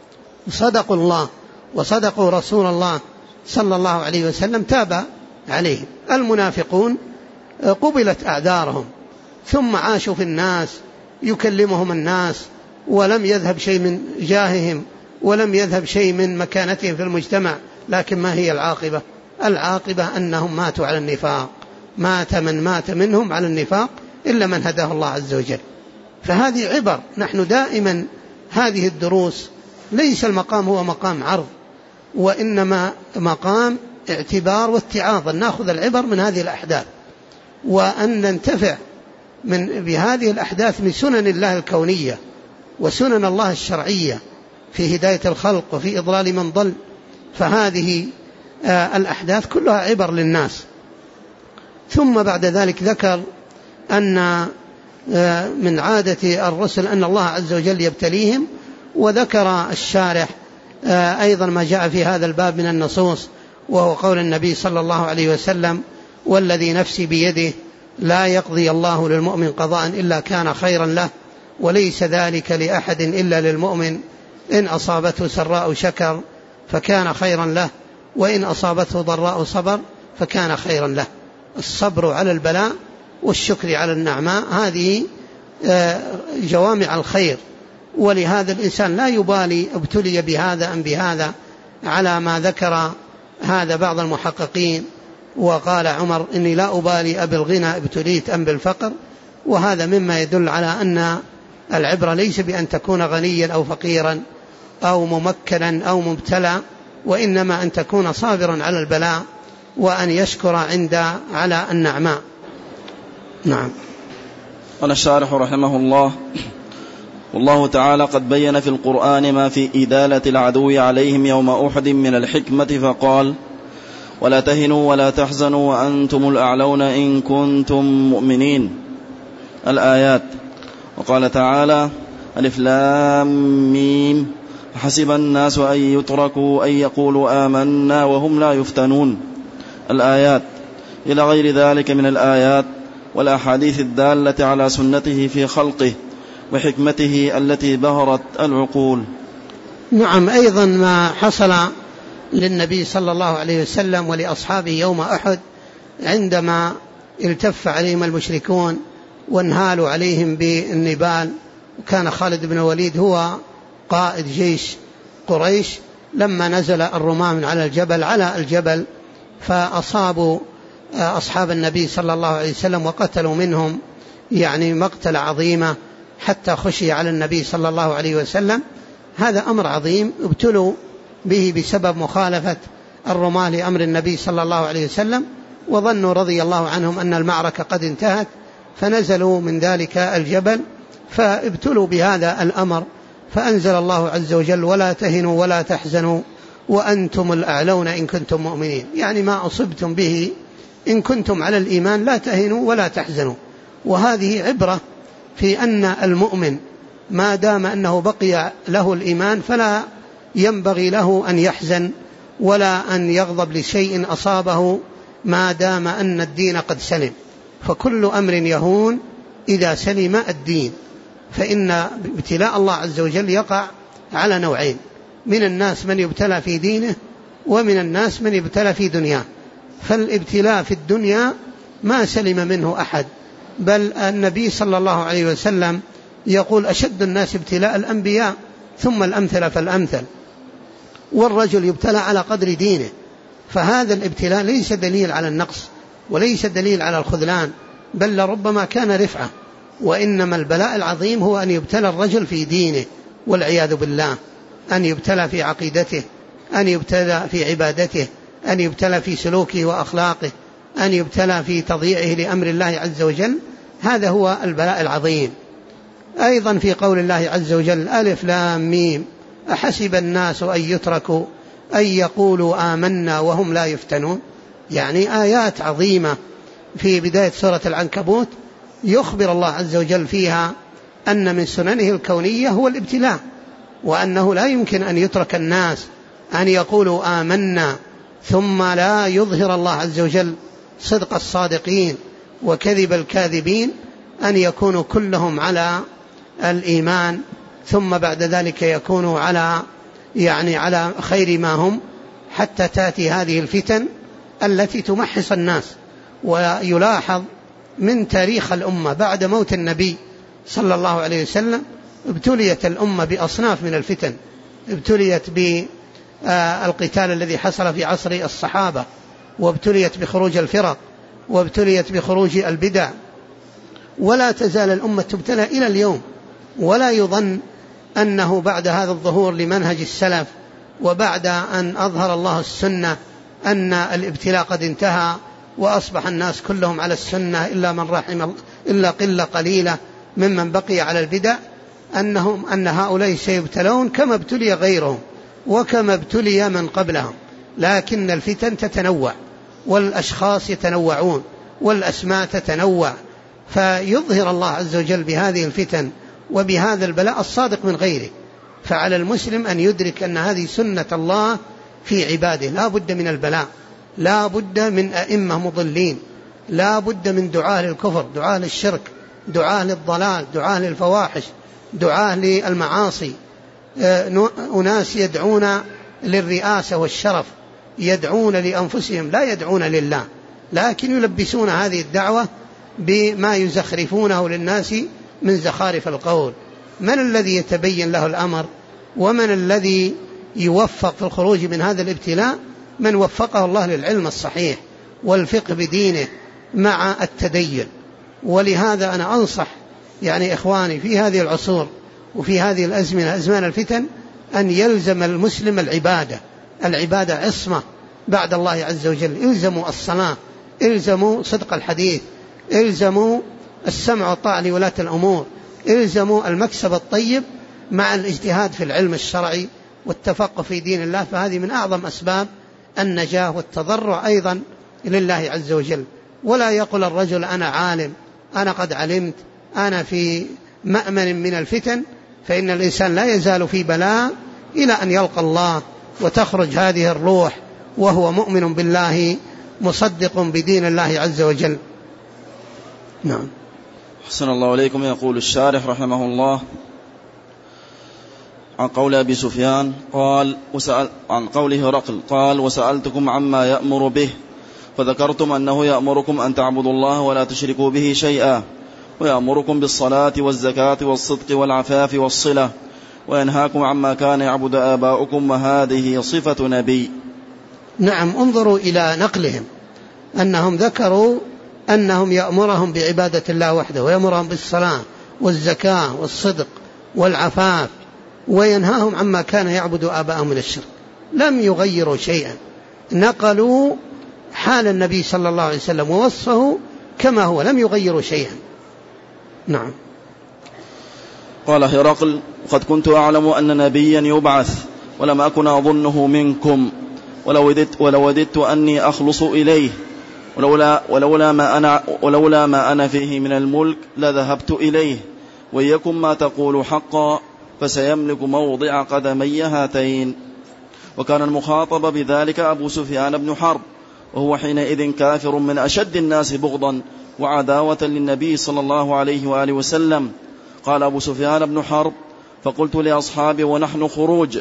صدقوا الله وصدقوا رسول الله صلى الله عليه وسلم تاب عليهم. المنافقون قبلت أعذارهم ثم عاشوا في الناس، يكلمهم الناس ولم يذهب شيء من جاههم ولم يذهب شيء من مكانتهم في المجتمع. لكن ما هي العاقبة؟ العاقبة أنهم ماتوا على النفاق. مات من مات منهم على النفاق إلا من هداه الله عز وجل. فهذه عبر. نحن دائما هذه الدروس ليس المقام هو مقام عرض، وإنما مقام اعتبار واتعاظ، نأخذ العبر من هذه الأحداث وأن ننتفع بهذه الأحداث من سنن الله الكونية وسنن الله الشرعية في هداية الخلق وفي إضلال من ضل. فهذه الأحداث كلها عبر للناس. ثم بعد ذلك ذكر أن من عادة الرسل أن الله عز وجل يبتليهم، وذكر الشارح أيضا ما جاء في هذا الباب من النصوص، وهو قول النبي صلى الله عليه وسلم والذي نفسي بيده لا يقضي الله للمؤمن قضاء إلا كان خيرا له، وليس ذلك لأحد إلا للمؤمن، إن أصابته سراء شكر فكان خيرا له، وإن أصابته ضراء صبر فكان خيرا له. الصبر على البلاء والشكر على النعماء هذه جوامع الخير ولهذا الإنسان لا يبالي ابتلي بهذا أم بهذا، على ما ذكر هذا بعض المحققين، وقال عمر إني لا أبالي أبالغنى ابتليت أم بالفقر. وهذا مما يدل على أن العبرة ليس بأن تكون غنيا أو فقيرا أو ممكنا أو مبتلى، وإنما أن تكون صابرا على البلاء وأن يشكر على النعماء. نعم. قال الشارح رحمه الله: والله تعالى قد بين في القرآن ما في إدالة العدو عليهم يوم أحد من الحكمة، فقال: ولا تهنوا ولا تحزنوا وأنتم الأعلون إن كنتم مؤمنين، الآيات. وقال تعالى: ألف لام ميم، حسب الناس أن يتركوا أن يقولوا آمنا وهم لا يفتنون، الآيات، إلى غير ذلك من الآيات والأحاديث الدالة على سنته في خلقه وحكمته التي بهرت العقول. نعم. أيضا ما حصل للنبي صلى الله عليه وسلم ولأصحابه يوم أحد، عندما التف عليهم المشركون وانهالوا عليهم بالنبال، وكان خالد بن الوليد هو قائد جيش قريش، لما نزل الرماة من على الجبل فأصابوا أصحاب النبي صلى الله عليه وسلم وقتلوا منهم يعني مقتل عظيمة، حتى خشي على النبي صلى الله عليه وسلم. هذا أمر عظيم ابتلوا به بسبب مخالفة الرماة لأمر النبي صلى الله عليه وسلم، وظنوا رضي الله عنهم أن المعركة قد انتهت، فنزلوا من ذلك الجبل فابتلوا بهذا الأمر، فأنزل الله عز وجل: ولا تهنوا ولا تحزنوا وأنتم الأعلون إن كنتم مؤمنين. يعني ما أصبتم به إن كنتم على الإيمان لا تهنوا ولا تحزنوا. وهذه عبرة في أن المؤمن ما دام أنه بقي له الإيمان فلا ينبغي له أن يحزن ولا أن يغضب لشيء أصابه، ما دام أن الدين قد سلم. فكل أمر يهون إذا سلم الدين، فإن ابتلاء الله عز وجل يقع على نوعين: من الناس من يبتلى في دينه، ومن الناس من يبتلى في دنياه. فالابتلاء في الدنيا ما سلم منه أحد، بل النبي صلى الله عليه وسلم يقول: أشد الناس ابتلاء الأنبياء ثم الأمثل فالأمثل. والرجل يبتلى على قدر دينه، فهذا الابتلاء ليس دليل على النقص وليس دليل على الخذلان، بل لربما كان رفعة. وإنما البلاء العظيم هو أن يبتلى الرجل في دينه والعياذ بالله، أن يبتلى في عقيدته، أن يبتلى في عبادته، أن يبتلى في سلوكه وأخلاقه، أن يبتلى في تضييعه لأمر الله عز وجل. هذا هو البلاء العظيم. أيضا في قول الله عز وجل: ألف لام ميم، أحسب الناس أن يتركوا أن يقولوا آمنا وهم لا يفتنون. يعني آيات عظيمة في بداية سورة العنكبوت يخبر الله عز وجل فيها أن من سننه الكونية هو الابتلاء، وأنه لا يمكن أن يترك الناس أن يقولوا آمنا ثم لا يظهر الله عز وجل صدق الصادقين وكذب الكاذبين، أن يكونوا كلهم على الإيمان، ثم بعد ذلك يكونوا على خير ما هم، حتى تأتي هذه الفتن التي تمحص الناس. ويلاحظ من تاريخ الأمة بعد موت النبي صلى الله عليه وسلم ابتليت الأمة بأصناف من الفتن، ابتليت بالقتال الذي حصل في عصر الصحابة، وابتليت بخروج الفرق، وابتليت بخروج البدع، ولا تزال الأمة تبتلى إلى اليوم. ولا يظن أنه بعد هذا الظهور لمنهج السلف وبعد أن أظهر الله السنة أن الابتلاء قد انتهى وأصبح الناس كلهم على السنة إلا من رحم، إلا قلة قليلة ممن بقي على البدع، أن هؤلاء سيبتلون كما ابتلي غيرهم وكما ابتلي من قبلهم. لكن الفتن تتنوع، والأشخاص يتنوعون، والأسماء تتنوع، فيظهر الله عز وجل بهذه الفتن وبهذا البلاء الصادق من غيره. فعلى المسلم أن يدرك أن هذه سنة الله في عباده. لا بد من البلاء، لا بد من أئمة مضلين، لا بد من دعاة للكفر، دعاة للشرك، دعاة للضلال، دعاة للفواحش، دعاة للمعاصي، أناس يدعون للرئاسة والشرف، يدعون لأنفسهم لا يدعون لله، لكن يلبسون هذه الدعوة بما يزخرفونه للناس من زخارف القول. من الذي يتبين له الأمر ومن الذي يوفق في الخروج من هذا الابتلاء؟ من وفقه الله للعلم الصحيح والفقه بدينه مع التدين. ولهذا أنا أنصح يعني إخواني في هذه العصور وفي هذه الأزمنة أزمان الفتن أن يلزم المسلم العبادة عصمة بعد الله عز وجل. إلزموا الصلاة، إلزموا صدق الحديث، إلزموا السمع والطاعة لولاة الأمور، إلزموا المكسب الطيب مع الاجتهاد في العلم الشرعي والتفقه في دين الله. فهذه من أعظم أسباب النجاة والتضرع أيضا لله عز وجل. ولا يقول الرجل أنا عالم، أنا قد علمت، أنا في مأمن من الفتن، فإن الإنسان لا يزال في بلاء إلى أن يلقى الله وتخرج هذه الروح وهو مؤمن بالله مصدق بدين الله عز وجل. نعم. أحسن الله إليكم. يقول الشارح رحمه الله عن قول أبي سفيان قال عن قوله هرقل قال وسألتكم عما يأمر به فذكرتم أنه يأمركم أن تعبدوا الله ولا تشركوا به شيئا، ويأمركم بالصلاة والزكاة والصدق والعفاف والصلة، وينهاكم عما كان يعبد آباؤكم، وهذه صفة نبي. نعم. انظروا إلى نقلهم أنهم ذكروا أنهم يأمرهم بعبادة الله وحده، ويأمرهم بالصلاة والزكاة والصدق والعفاف، وينهاهم عما كان يعبد آباؤهم من الشرك. لم يغيروا شيئا، نقلوا حال النبي صلى الله عليه وسلم ووصفه كما هو، لم يغيروا شيئا. نعم. قال هرقل قد كنت أعلم أن نبيا يبعث ولم أكن أظنه منكم، ولو وددت أني أخلص إليه، ولولا ما أنا فيه من الملك لذهبت إليه، ويكن ما تقول حقا فسيملك موضع قدمي هاتين. وكان المخاطب بذلك أبو سفيان بن حرب، وهو حينئذ كافر من أشد الناس بغضا وعداوة للنبي صلى الله عليه وآله وسلم. قال أبو سفيان بن حرب فقلت لأصحابي ونحن خروج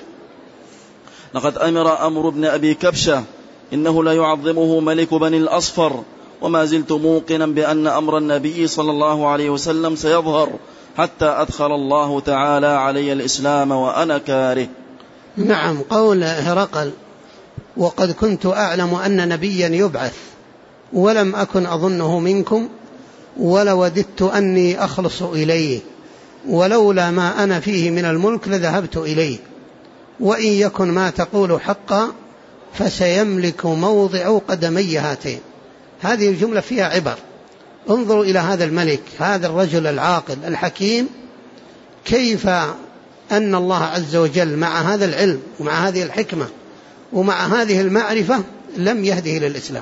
لقد أمر أمر ابن أبي كبشة إنه لا يعظمه ملك بني الأصفر، وما زلت موقنا بأن أمر النبي صلى الله عليه وسلم سيظهر حتى أدخل الله تعالى علي الإسلام وأنا كاره. نعم. قول هرقل وقد كنت أعلم أن نبيا يبعث ولم أكن أظنه منكم، ولوددت أني أخلص إليه، ولولا ما أنا فيه من الملك لذهبت إليه، وإن يكن ما تقول حقا فسيملك موضع قدمي هاتين. هذه الجملة فيها عبر. انظروا إلى هذا الملك، هذا الرجل العاقل الحكيم، كيف أن الله عز وجل مع هذا العلم ومع هذه الحكمة ومع هذه المعرفة لم يهده للإسلام.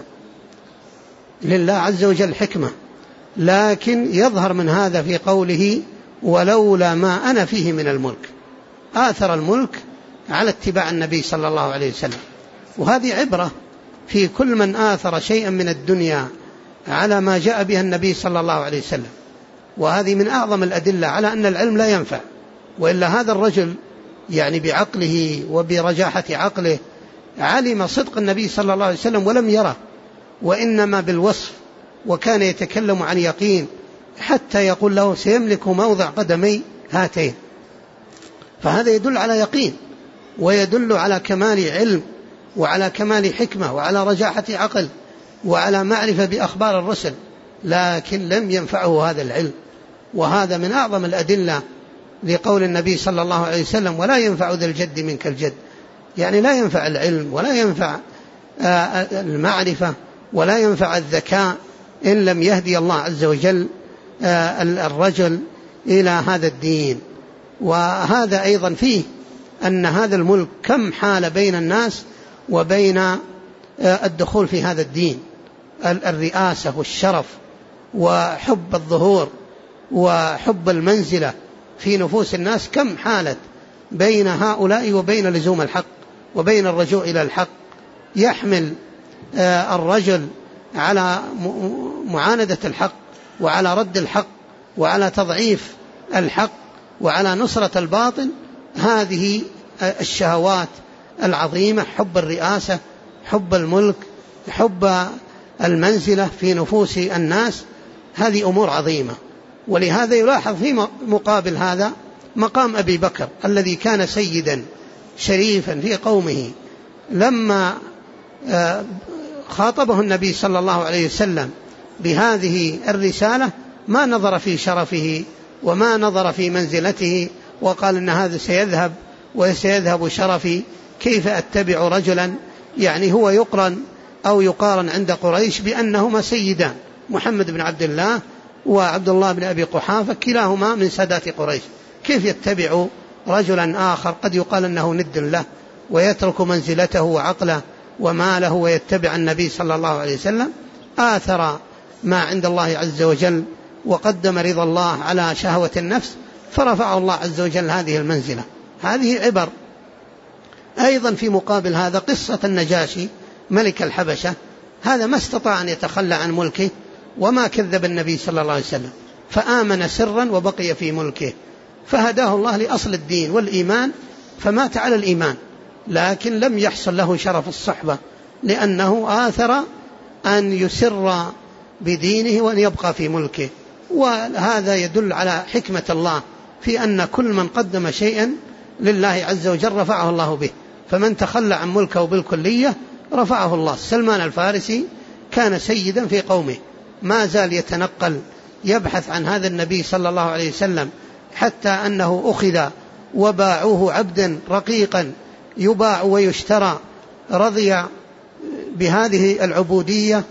لله عز وجل حكمة، لكن يظهر من هذا في قوله ولولا ما أنا فيه من الملك، آثر الملك على اتباع النبي صلى الله عليه وسلم. وهذه عبرة في كل من آثر شيئا من الدنيا على ما جاء به النبي صلى الله عليه وسلم. وهذه من أعظم الأدلة على أن العلم لا ينفع. وإلا هذا الرجل يعني بعقله وبرجاحة عقله علم صدق النبي صلى الله عليه وسلم ولم يره، وإنما بالوصف، وكان يتكلم عن يقين حتى يقول له سيملك موضع قدمي هاتين. فهذا يدل على يقين ويدل على كمال علم وعلى كمال حكمة وعلى رجاحة عقل وعلى معرفة بأخبار الرسل، لكن لم ينفعه هذا العلم. وهذا من أعظم الأدلة لقول النبي صلى الله عليه وسلم ولا ينفع ذا الجد منك الجد، يعني لا ينفع العلم ولا ينفع المعرفة ولا ينفع الذكاء إن لم يهدي الله عز وجل الرجل إلى هذا الدين. وهذا أيضا فيه أن هذا الملك كم حال بين الناس وبين الدخول في هذا الدين، الرئاسة والشرف وحب الظهور وحب المنزلة في نفوس الناس، كم حالت بين هؤلاء وبين لزوم الحق وبين الرجوع إلى الحق. يحمل الرجل على معاندة الحق وعلى رد الحق وعلى تضعيف الحق وعلى نصرة الباطل هذه الشهوات العظيمة، حب الرئاسة، حب الملك، حب المنزلة في نفوس الناس، هذه أمور عظيمة. ولهذا يلاحظ في مقابل هذا مقام أبي بكر الذي كان سيدا شريفا في قومه، لما خاطبه النبي صلى الله عليه وسلم بهذه الرسالة ما نظر في شرفه وما نظر في منزلته وقال إن هذا سيذهب وسيذهب شرفي، كيف أتبع رجلا يعني هو يقرن أو يقارن عند قريش بأنهما سيدان، محمد بن عبد الله وعبد الله بن أبي قحافة كلاهما من سادات قريش، كيف يتبع رجلا آخر قد يقال أنه ند له ويترك منزلته وعقله وماله ويتبع النبي صلى الله عليه وسلم؟ آثر ما عند الله عز وجل وقدم رضا الله على شهوة النفس، فرفعه الله عز وجل هذه المنزلة. هذه عبر. أيضا في مقابل هذا قصة النجاشي ملك الحبشة، هذا ما استطاع أن يتخلى عن ملكه وما كذب النبي صلى الله عليه وسلم، فآمن سرا وبقي في ملكه، فهداه الله لأصل الدين والإيمان فمات على الإيمان، لكن لم يحصل له شرف الصحبة لأنه آثر أن يسر بدينه وأن يبقى في ملكه. وهذا يدل على حكمة الله في أن كل من قدم شيئا لله عز وجل رفعه الله به، فمن تخلى عن ملكه بالكلية رفعه الله. سلمان الفارسي كان سيدا في قومه، ما زال يتنقل يبحث عن هذا النبي صلى الله عليه وسلم، حتى أنه أخذ وباعوه عبدا رقيقا يباع ويشترى، رضي بهذه العبودية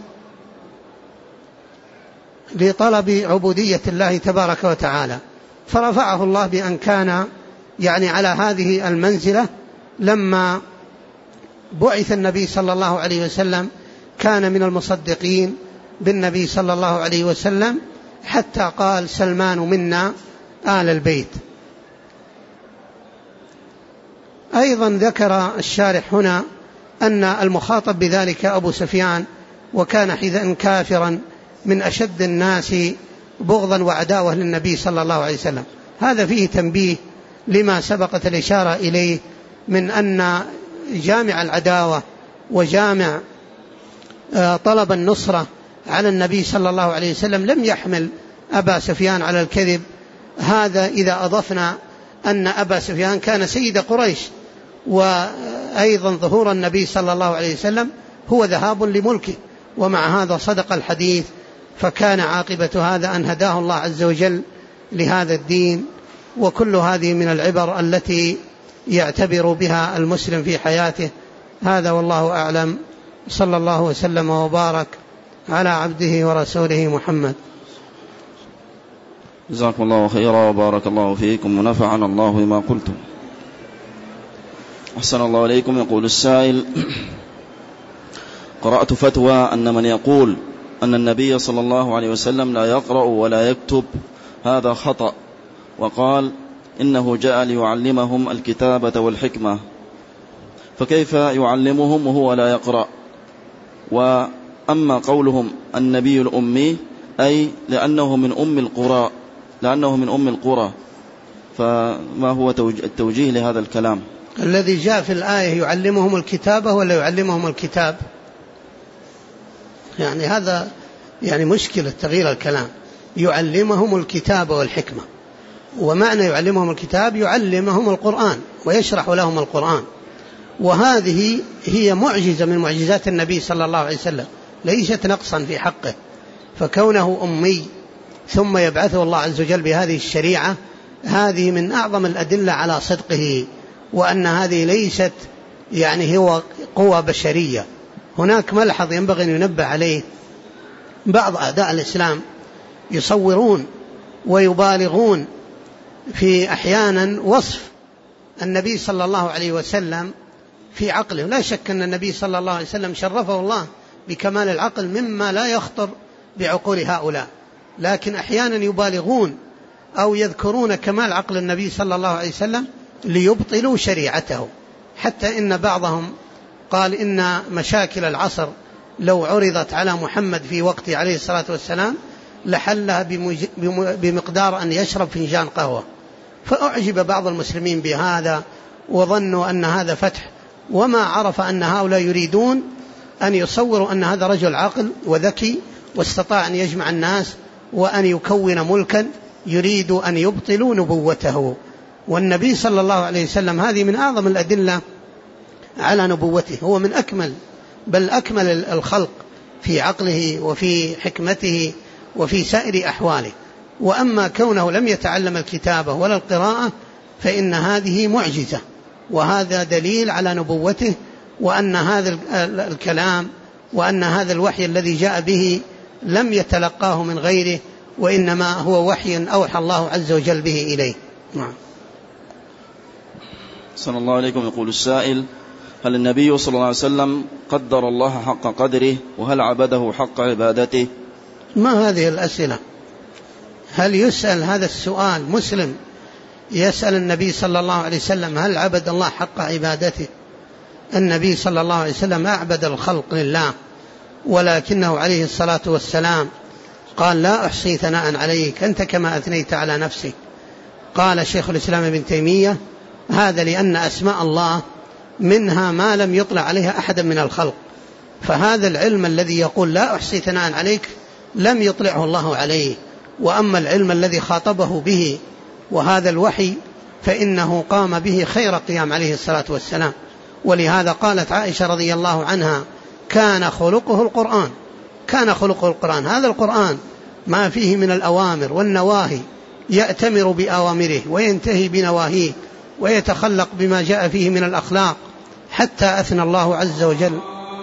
لطلب عبودية الله تبارك وتعالى، فرفعه الله بأن كان يعني على هذه المنزلة. لما بعث النبي صلى الله عليه وسلم كان من المصدقين بالنبي صلى الله عليه وسلم، حتى قال سلمان منا آل البيت. أيضا ذكر الشارح هنا أن المخاطب بذلك أبو سفيان، وكان حينئذ كافرا من أشد الناس بغضا وعداوة للنبي صلى الله عليه وسلم. هذا فيه تنبيه لما سبقت الإشارة إليه من أن جامع العداوة وجامع طلب النصرة على النبي صلى الله عليه وسلم لم يحمل أبا سفيان على الكذب. هذا إذا أضفنا أن أبا سفيان كان سيد قريش، وأيضا ظهور النبي صلى الله عليه وسلم هو ذهاب لملكه، ومع هذا صدق الحديث، فكان عاقبة هذا أن هداه الله عز وجل لهذا الدين. وكل هذه من العبر التي يعتبر بها المسلم في حياته. هذا والله أعلم، صلى الله وسلم وبارك على عبده ورسوله محمد. جزاكم الله خيرا وبارك الله فيكم ونفعنا الله بما قلتم. أحسن الله عليكم. يقول السائل: قرأت فتوى أن من يقول أن النبي صلى الله عليه وسلم لا يقرأ ولا يكتب هذا خطأ، وقال إنه جاء ليعلمهم الكتابة والحكمة، فكيف يعلمهم وهو لا يقرأ؟ وأما قولهم النبي الأمي أي لأنه من أم القرى، فما هو التوجيه لهذا الكلام؟ الذي جاء في الآية يعلمهم الكتابة ولا يعلمهم الكتاب؟ يعني هذا يعني مشكلة تغيير الكلام. يعلمهم الكتاب والحكمة، ومعنى يعلمهم الكتاب يعلمهم القرآن ويشرح لهم القرآن، وهذه هي معجزة من معجزات النبي صلى الله عليه وسلم، ليست نقصا في حقه. فكونه أمي ثم يبعثه الله عز وجل بهذه الشريعة، هذه من أعظم الأدلة على صدقه، وأن هذه ليست يعني هو قوة بشرية. هناك ملحظ ينبغي أن ينبه عليه: بعض أعداء الإسلام يصورون ويبالغون في أحيانا وصف النبي صلى الله عليه وسلم في عقله. لا شك أن النبي صلى الله عليه وسلم شرفه الله بكمال العقل مما لا يخطر بعقول هؤلاء، لكن أحيانا يبالغون أو يذكرون كمال عقل النبي صلى الله عليه وسلم ليبطلوا شريعته. حتى إن بعضهم قال إن مشاكل العصر لو عرضت على محمد في وقته عليه الصلاة والسلام لحلها بمقدار أن يشرب فنجان قهوة. فأعجب بعض المسلمين بهذا وظنوا أن هذا فتح، وما عرف أن هؤلاء يريدون أن يصوروا أن هذا رجل عاقل وذكي واستطاع أن يجمع الناس وأن يكون ملكا، يريد أن يبطلوا نبوته. والنبي صلى الله عليه وسلم هذه من أعظم الأدلة على نبوته، هو من أكمل بل أكمل الخلق في عقله وفي حكمته وفي سائر أحواله. وأما كونه لم يتعلم الكتابة ولا القراءة فإن هذه معجزة، وهذا دليل على نبوته، وأن هذا الكلام وأن هذا الوحي الذي جاء به لم يتلقاه من غيره، وإنما هو وحي أوحى الله عز وجل به إليه. نعم. صلى الله عليكم. يقول السائل: هل النبي صلى الله عليه وسلم قدر الله حق قدره، وهل عبده حق عبادته؟ ما هذه الأسئلة؟ هل يسأل هذا السؤال مسلم يسأل النبي صلى الله عليه وسلم هل عبد الله حق عبادته؟ النبي صلى الله عليه وسلم أعبد الخلق لله، ولكنه عليه الصلاة والسلام قال: لا أحصي ثناء عليك أنت كما أثنيت على نفسك. قال شيخ الإسلام ابن تيمية: هذا لأن أسماء الله منها ما لم يطلع عليها أحد من الخلق، فهذا العلم الذي يقول لا أحصي ثناء عليك لم يطلعه الله عليه. وأما العلم الذي خاطبه به وهذا الوحي فإنه قام به خير قيام عليه الصلاة والسلام. ولهذا قالت عائشة رضي الله عنها: كان خلقه القرآن. كان خلقه القرآن. هذا القرآن ما فيه من الأوامر والنواهي يأتمر بأوامره وينتهي بنواهيه ويتخلق بما جاء فيه من الأخلاق، حتى أثنى الله عز وجل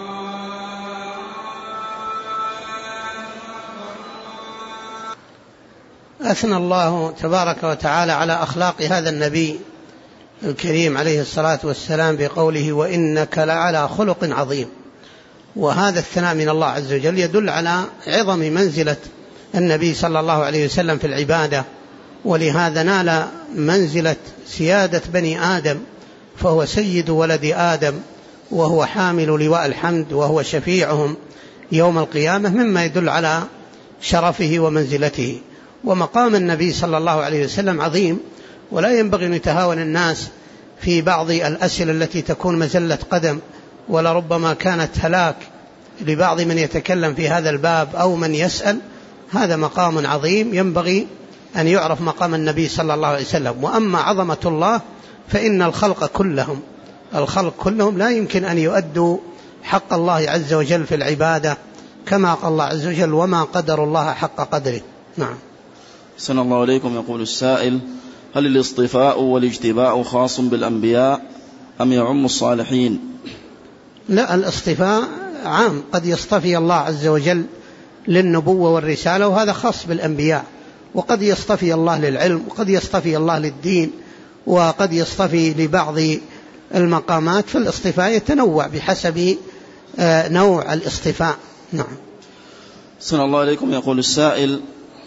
أثنى الله تبارك وتعالى على أخلاق هذا النبي الكريم عليه الصلاة والسلام بقوله: وإنك لعلى خلق عظيم. وهذا الثناء من الله عز وجل يدل على عظم منزلة النبي صلى الله عليه وسلم في العبادة، ولهذا نال منزلة سيادة بني آدم، فهو سيد ولد آدم، وهو حامل لواء الحمد، وهو شفيعهم يوم القيامة، مما يدل على شرفه ومنزلته. ومقام النبي صلى الله عليه وسلم عظيم، ولا ينبغي أن يتهاون الناس في بعض الأسئلة التي تكون مزلة قدم، ولربما كانت هلاك لبعض من يتكلم في هذا الباب أو من يسأل. هذا مقام عظيم ينبغي أن يعرف مقام النبي صلى الله عليه وسلم. وأما عظمة الله فإن الخلق كلهم لا يمكن أن يؤدوا حق الله عز وجل في العبادة، كما قال الله عز وجل: وما قدر الله حق قدره. نعم. أحسن الله عليكم. يقول السائل: هل الاصطفاء والاجتباء خاص بالأنبياء أم يعم الصالحين؟ لا، الاصطفاء عام، قد يصطفي الله عز وجل للنبوة والرسالة، وهذا خاص بالأنبياء، وقد يصطفي الله للعلم، وقد يصطفي الله للدين، وقد يصطفي لبعض المقامات. فالاصطفاء يتنوع بحسب نوع الاصطفاء. نعم. أحسن الله عليكم. يقول السائل: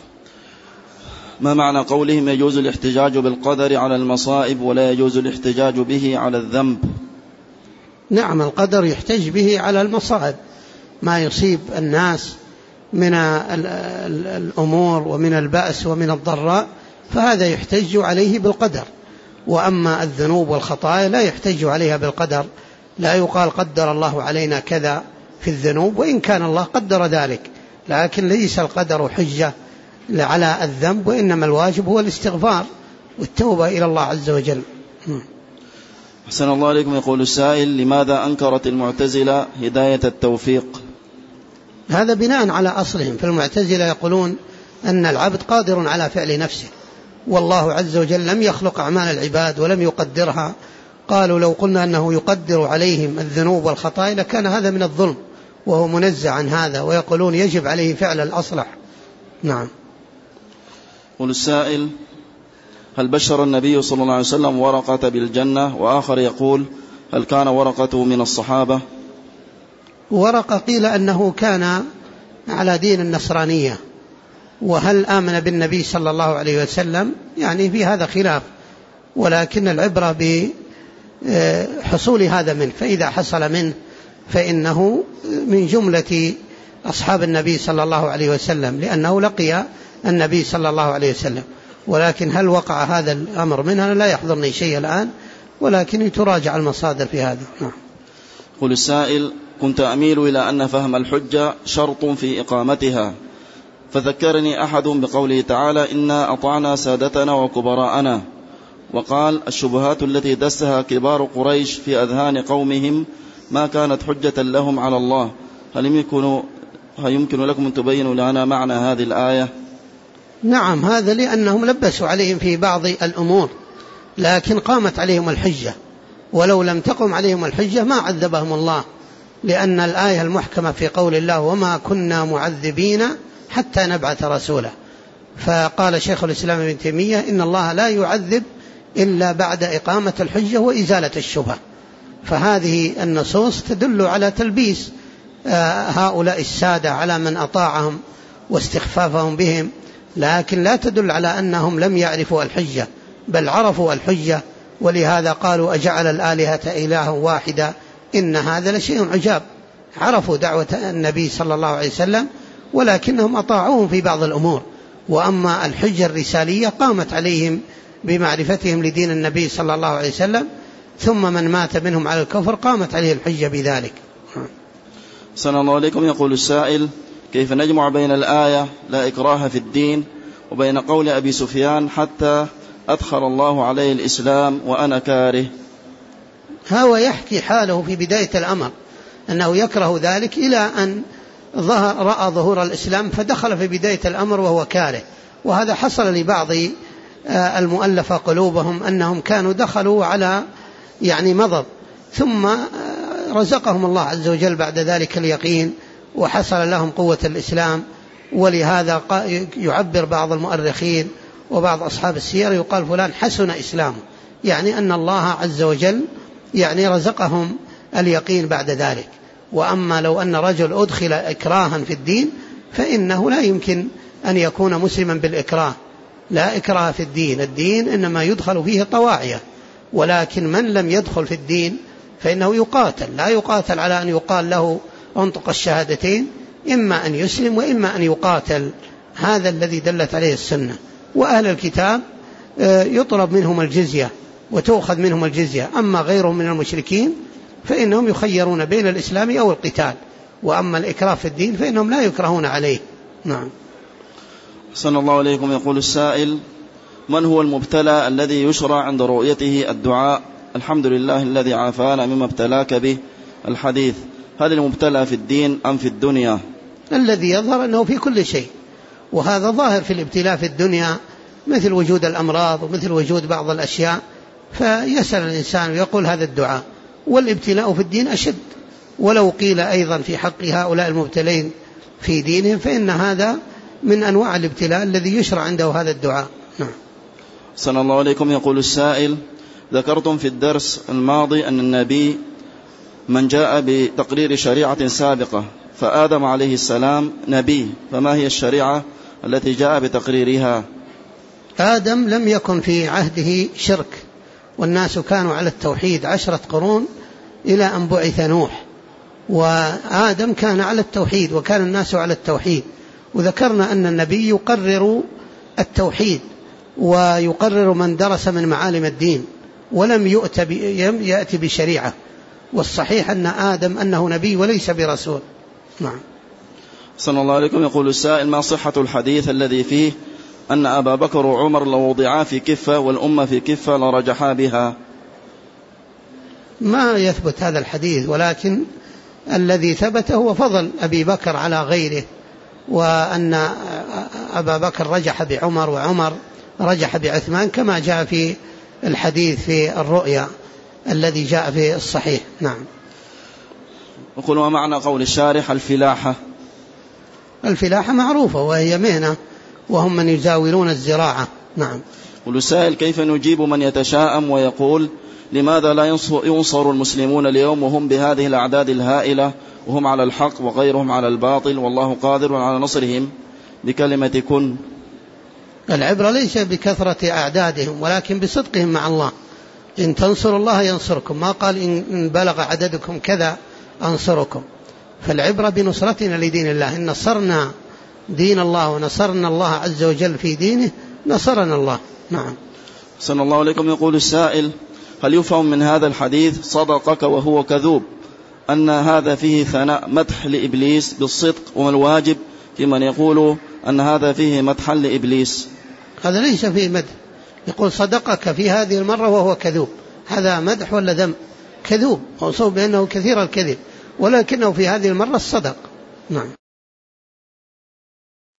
ما معنى قولهم يجوز الاحتجاج بالقدر على المصائب ولا يجوز الاحتجاج به على الذنب؟ نعم، القدر يحتج به على المصائب، ما يصيب الناس من الأمور ومن البأس ومن الضراء، فهذا يحتج عليه بالقدر. وأما الذنوب والخطايا لا يحتج عليها بالقدر، لا يقال قدر الله علينا كذا في الذنوب، وإن كان الله قدر ذلك، لكن ليس القدر حجة على الذنب، وإنما الواجب هو الاستغفار والتوبة إلى الله عز وجل. أحسن الله عليكم. يقول السائل: لماذا أنكرت المعتزلة هداية التوفيق؟ هذا بناء على أصلهم. فالمعتزلة يقولون أن العبد قادر على فعل نفسه، والله عز وجل لم يخلق أعمال العباد ولم يقدرها. قالوا لو قلنا أنه يقدر عليهم الذنوب والخطايا لكان هذا من الظلم، وهو منزع عن هذا، ويقولون يجب عليه فعل الأصلح. نعم. يقول السائل: هل بشر النبي صلى الله عليه وسلم ورقة بالجنة؟ وآخر يقول: هل كان ورقة من الصحابة؟ ورقة قيل أنه كان على دين النصرانية، وهل آمن بالنبي صلى الله عليه وسلم يعني في هذا خلاف، ولكن العبرة بحصول هذا منه، فإذا حصل منه فإنه من جملة أصحاب النبي صلى الله عليه وسلم، لأنه لقي النبي صلى الله عليه وسلم. ولكن هل وقع هذا الأمر منها لا يحضرني شيء الآن، ولكن تراجع المصادر في هذا. قل السائل: كنت أميل إلى أن فهم الحجة شرط في إقامتها، فذكرني أحد بقوله تعالى: إنا أطعنا سادتنا وكبراءنا، وقال الشبهات التي دسها كبار قريش في أذهان قومهم ما كانت حجة لهم على الله. هل يمكن لكم أن تبينوا لنا معنى هذه الآية؟ نعم، هذا لأنهم لبسوا عليهم في بعض الأمور، لكن قامت عليهم الحجة، ولو لم تقم عليهم الحجة ما عذبهم الله، لأن الآية المحكمة في قول الله وما كنا معذبين حتى نبعث رسولا. فقال شيخ الإسلام ابن تيمية إن الله لا يعذب إلا بعد إقامة الحجة وإزالة الشبهة. فهذه النصوص تدل على تلبيس هؤلاء السادة على من أطاعهم واستخفافهم بهم، لكن لا تدل على أنهم لم يعرفوا الحجة، بل عرفوا الحجة، ولهذا قالوا أجعل الآلهة إلها واحدا إن هذا لشيء عجاب. عرفوا دعوة النبي صلى الله عليه وسلم ولكنهم أطاعوهم في بعض الأمور، وأما الحجة الرسالية قامت عليهم بمعرفتهم لدين النبي صلى الله عليه وسلم، ثم من مات منهم على الكفر قامت عليه الحجة بذلك. صلى الله عليكم. يقول السائل كيف نجمع بين الآية لا إكراه في الدين وبين قول أبي سفيان حتى أدخل الله عليه الإسلام وأنا كاره؟ هو يحكي حاله في بداية الأمر أنه يكره ذلك إلى أن رأى ظهور الإسلام فدخل في بداية الأمر وهو كاره. وهذا حصل لبعض المؤلفة قلوبهم أنهم كانوا دخلوا على مضض، ثم رزقهم الله عز وجل بعد ذلك اليقين وحصل لهم قوة الإسلام. ولهذا يعبر بعض المؤرخين وبعض أصحاب السير يقال فلان حسن إسلامه، يعني أن الله عز وجل رزقهم اليقين بعد ذلك. وأما لو أن رجل أدخل إكراها في الدين فإنه لا يمكن أن يكون مسلما بالإكراه، لا إكراه في الدين، الدين إنما يدخل فيه طواعية، ولكن من لم يدخل في الدين فإنه يقاتل، لا يقاتل على أن يقال له انطق الشهادتين، إما أن يسلم وإما أن يقاتل. هذا الذي دلت عليه السنة. وأهل الكتاب يطلب منهم الجزية وتؤخذ منهم الجزية، أما غيرهم من المشركين فإنهم يخيرون بين الإسلام أو القتال، وأما الإكراه في الدين فإنهم لا يكرهون عليه. نعم. صلى الله عليكم. يقول السائل من هو المبتلى الذي يشرع عند رؤيته الدعاء الحمد لله الذي عافانا مما ابتلاك به الحديث؟ هل المبتلى في الدين أم في الدنيا؟ الذي يظهر أنه في كل شيء، وهذا ظاهر في الابتلاء في الدنيا مثل وجود الأمراض ومثل وجود بعض الأشياء، فيسأل الإنسان ويقول هذا الدعاء. والابتلاء في الدين أشد، ولو قيل أيضا في حق هؤلاء المبتلين في دينهم فإن هذا من أنواع الابتلاء الذي يشرع عنده هذا الدعاء. نعم. صلى الله عليكم. يقول السائل ذكرتم في الدرس الماضي أن النبي من جاء بتقرير شريعة سابقة، فآدم عليه السلام نبي، فما هي الشريعة التي جاء بتقريرها؟ آدم لم يكن في عهده شرك، والناس كانوا على التوحيد 10 قرون إلى أن بعث نوح، وآدم كان على التوحيد وكان الناس على التوحيد. وذكرنا أن النبي يقرر التوحيد ويقرر من درس من معالم الدين، ولم يأتي بشريعة، والصحيح أن آدم أنه نبي وليس برسول. نعم. صلى الله عليكم. يقول السائل ما صحة الحديث الذي فيه أن أبا بكر وعمر لو وضعا في كفة والأمة في كفة لرجحا بها؟ ما يثبت هذا الحديث، ولكن الذي ثبت هو فضل أبي بكر على غيره، وأن أبا بكر رجح بعمر وعمر رجح بعثمان، كما جاء في الحديث في الرؤيا الذي جاء في الصحيح. نعم. يقول ومعنى قول الشارح الفلاحة؟ الفلاحة معروفة وهي مهنة، وهم من يزاولون الزراعة. نعم. والسائل كيف نجيب من يتشاءم ويقول لماذا لا ينصر المسلمون اليوم وهم بهذه الأعداد الهائلة وهم على الحق وغيرهم على الباطل والله قادر على نصرهم بكلمة كن؟ العبرة ليس بكثرة أعدادهم ولكن بصدقهم مع الله. إن تنصروا الله ينصركم، ما قال إن بلغ عددكم كذا أنصركم. فالعبرة بنصرتنا لدين الله، إن نصرنا دين الله ونصرنا الله عز وجل في دينه نصرنا الله. نعم. صلى الله عليكم. يقول السائل هل يفهم من هذا الحديث صدقك وهو كذوب أن هذا فيه ثناء مدح لإبليس بالصدق، وما الواجب في من يقول أن هذا فيه مدحا لإبليس؟ هذا ليس فيه مدح، يقول صدقك في هذه المرة وهو كذوب، هذا مدح ولا ذم؟ كذوب، موصوف بأنه كثير الكذب، ولكنه في هذه المرة الصدق. نعم.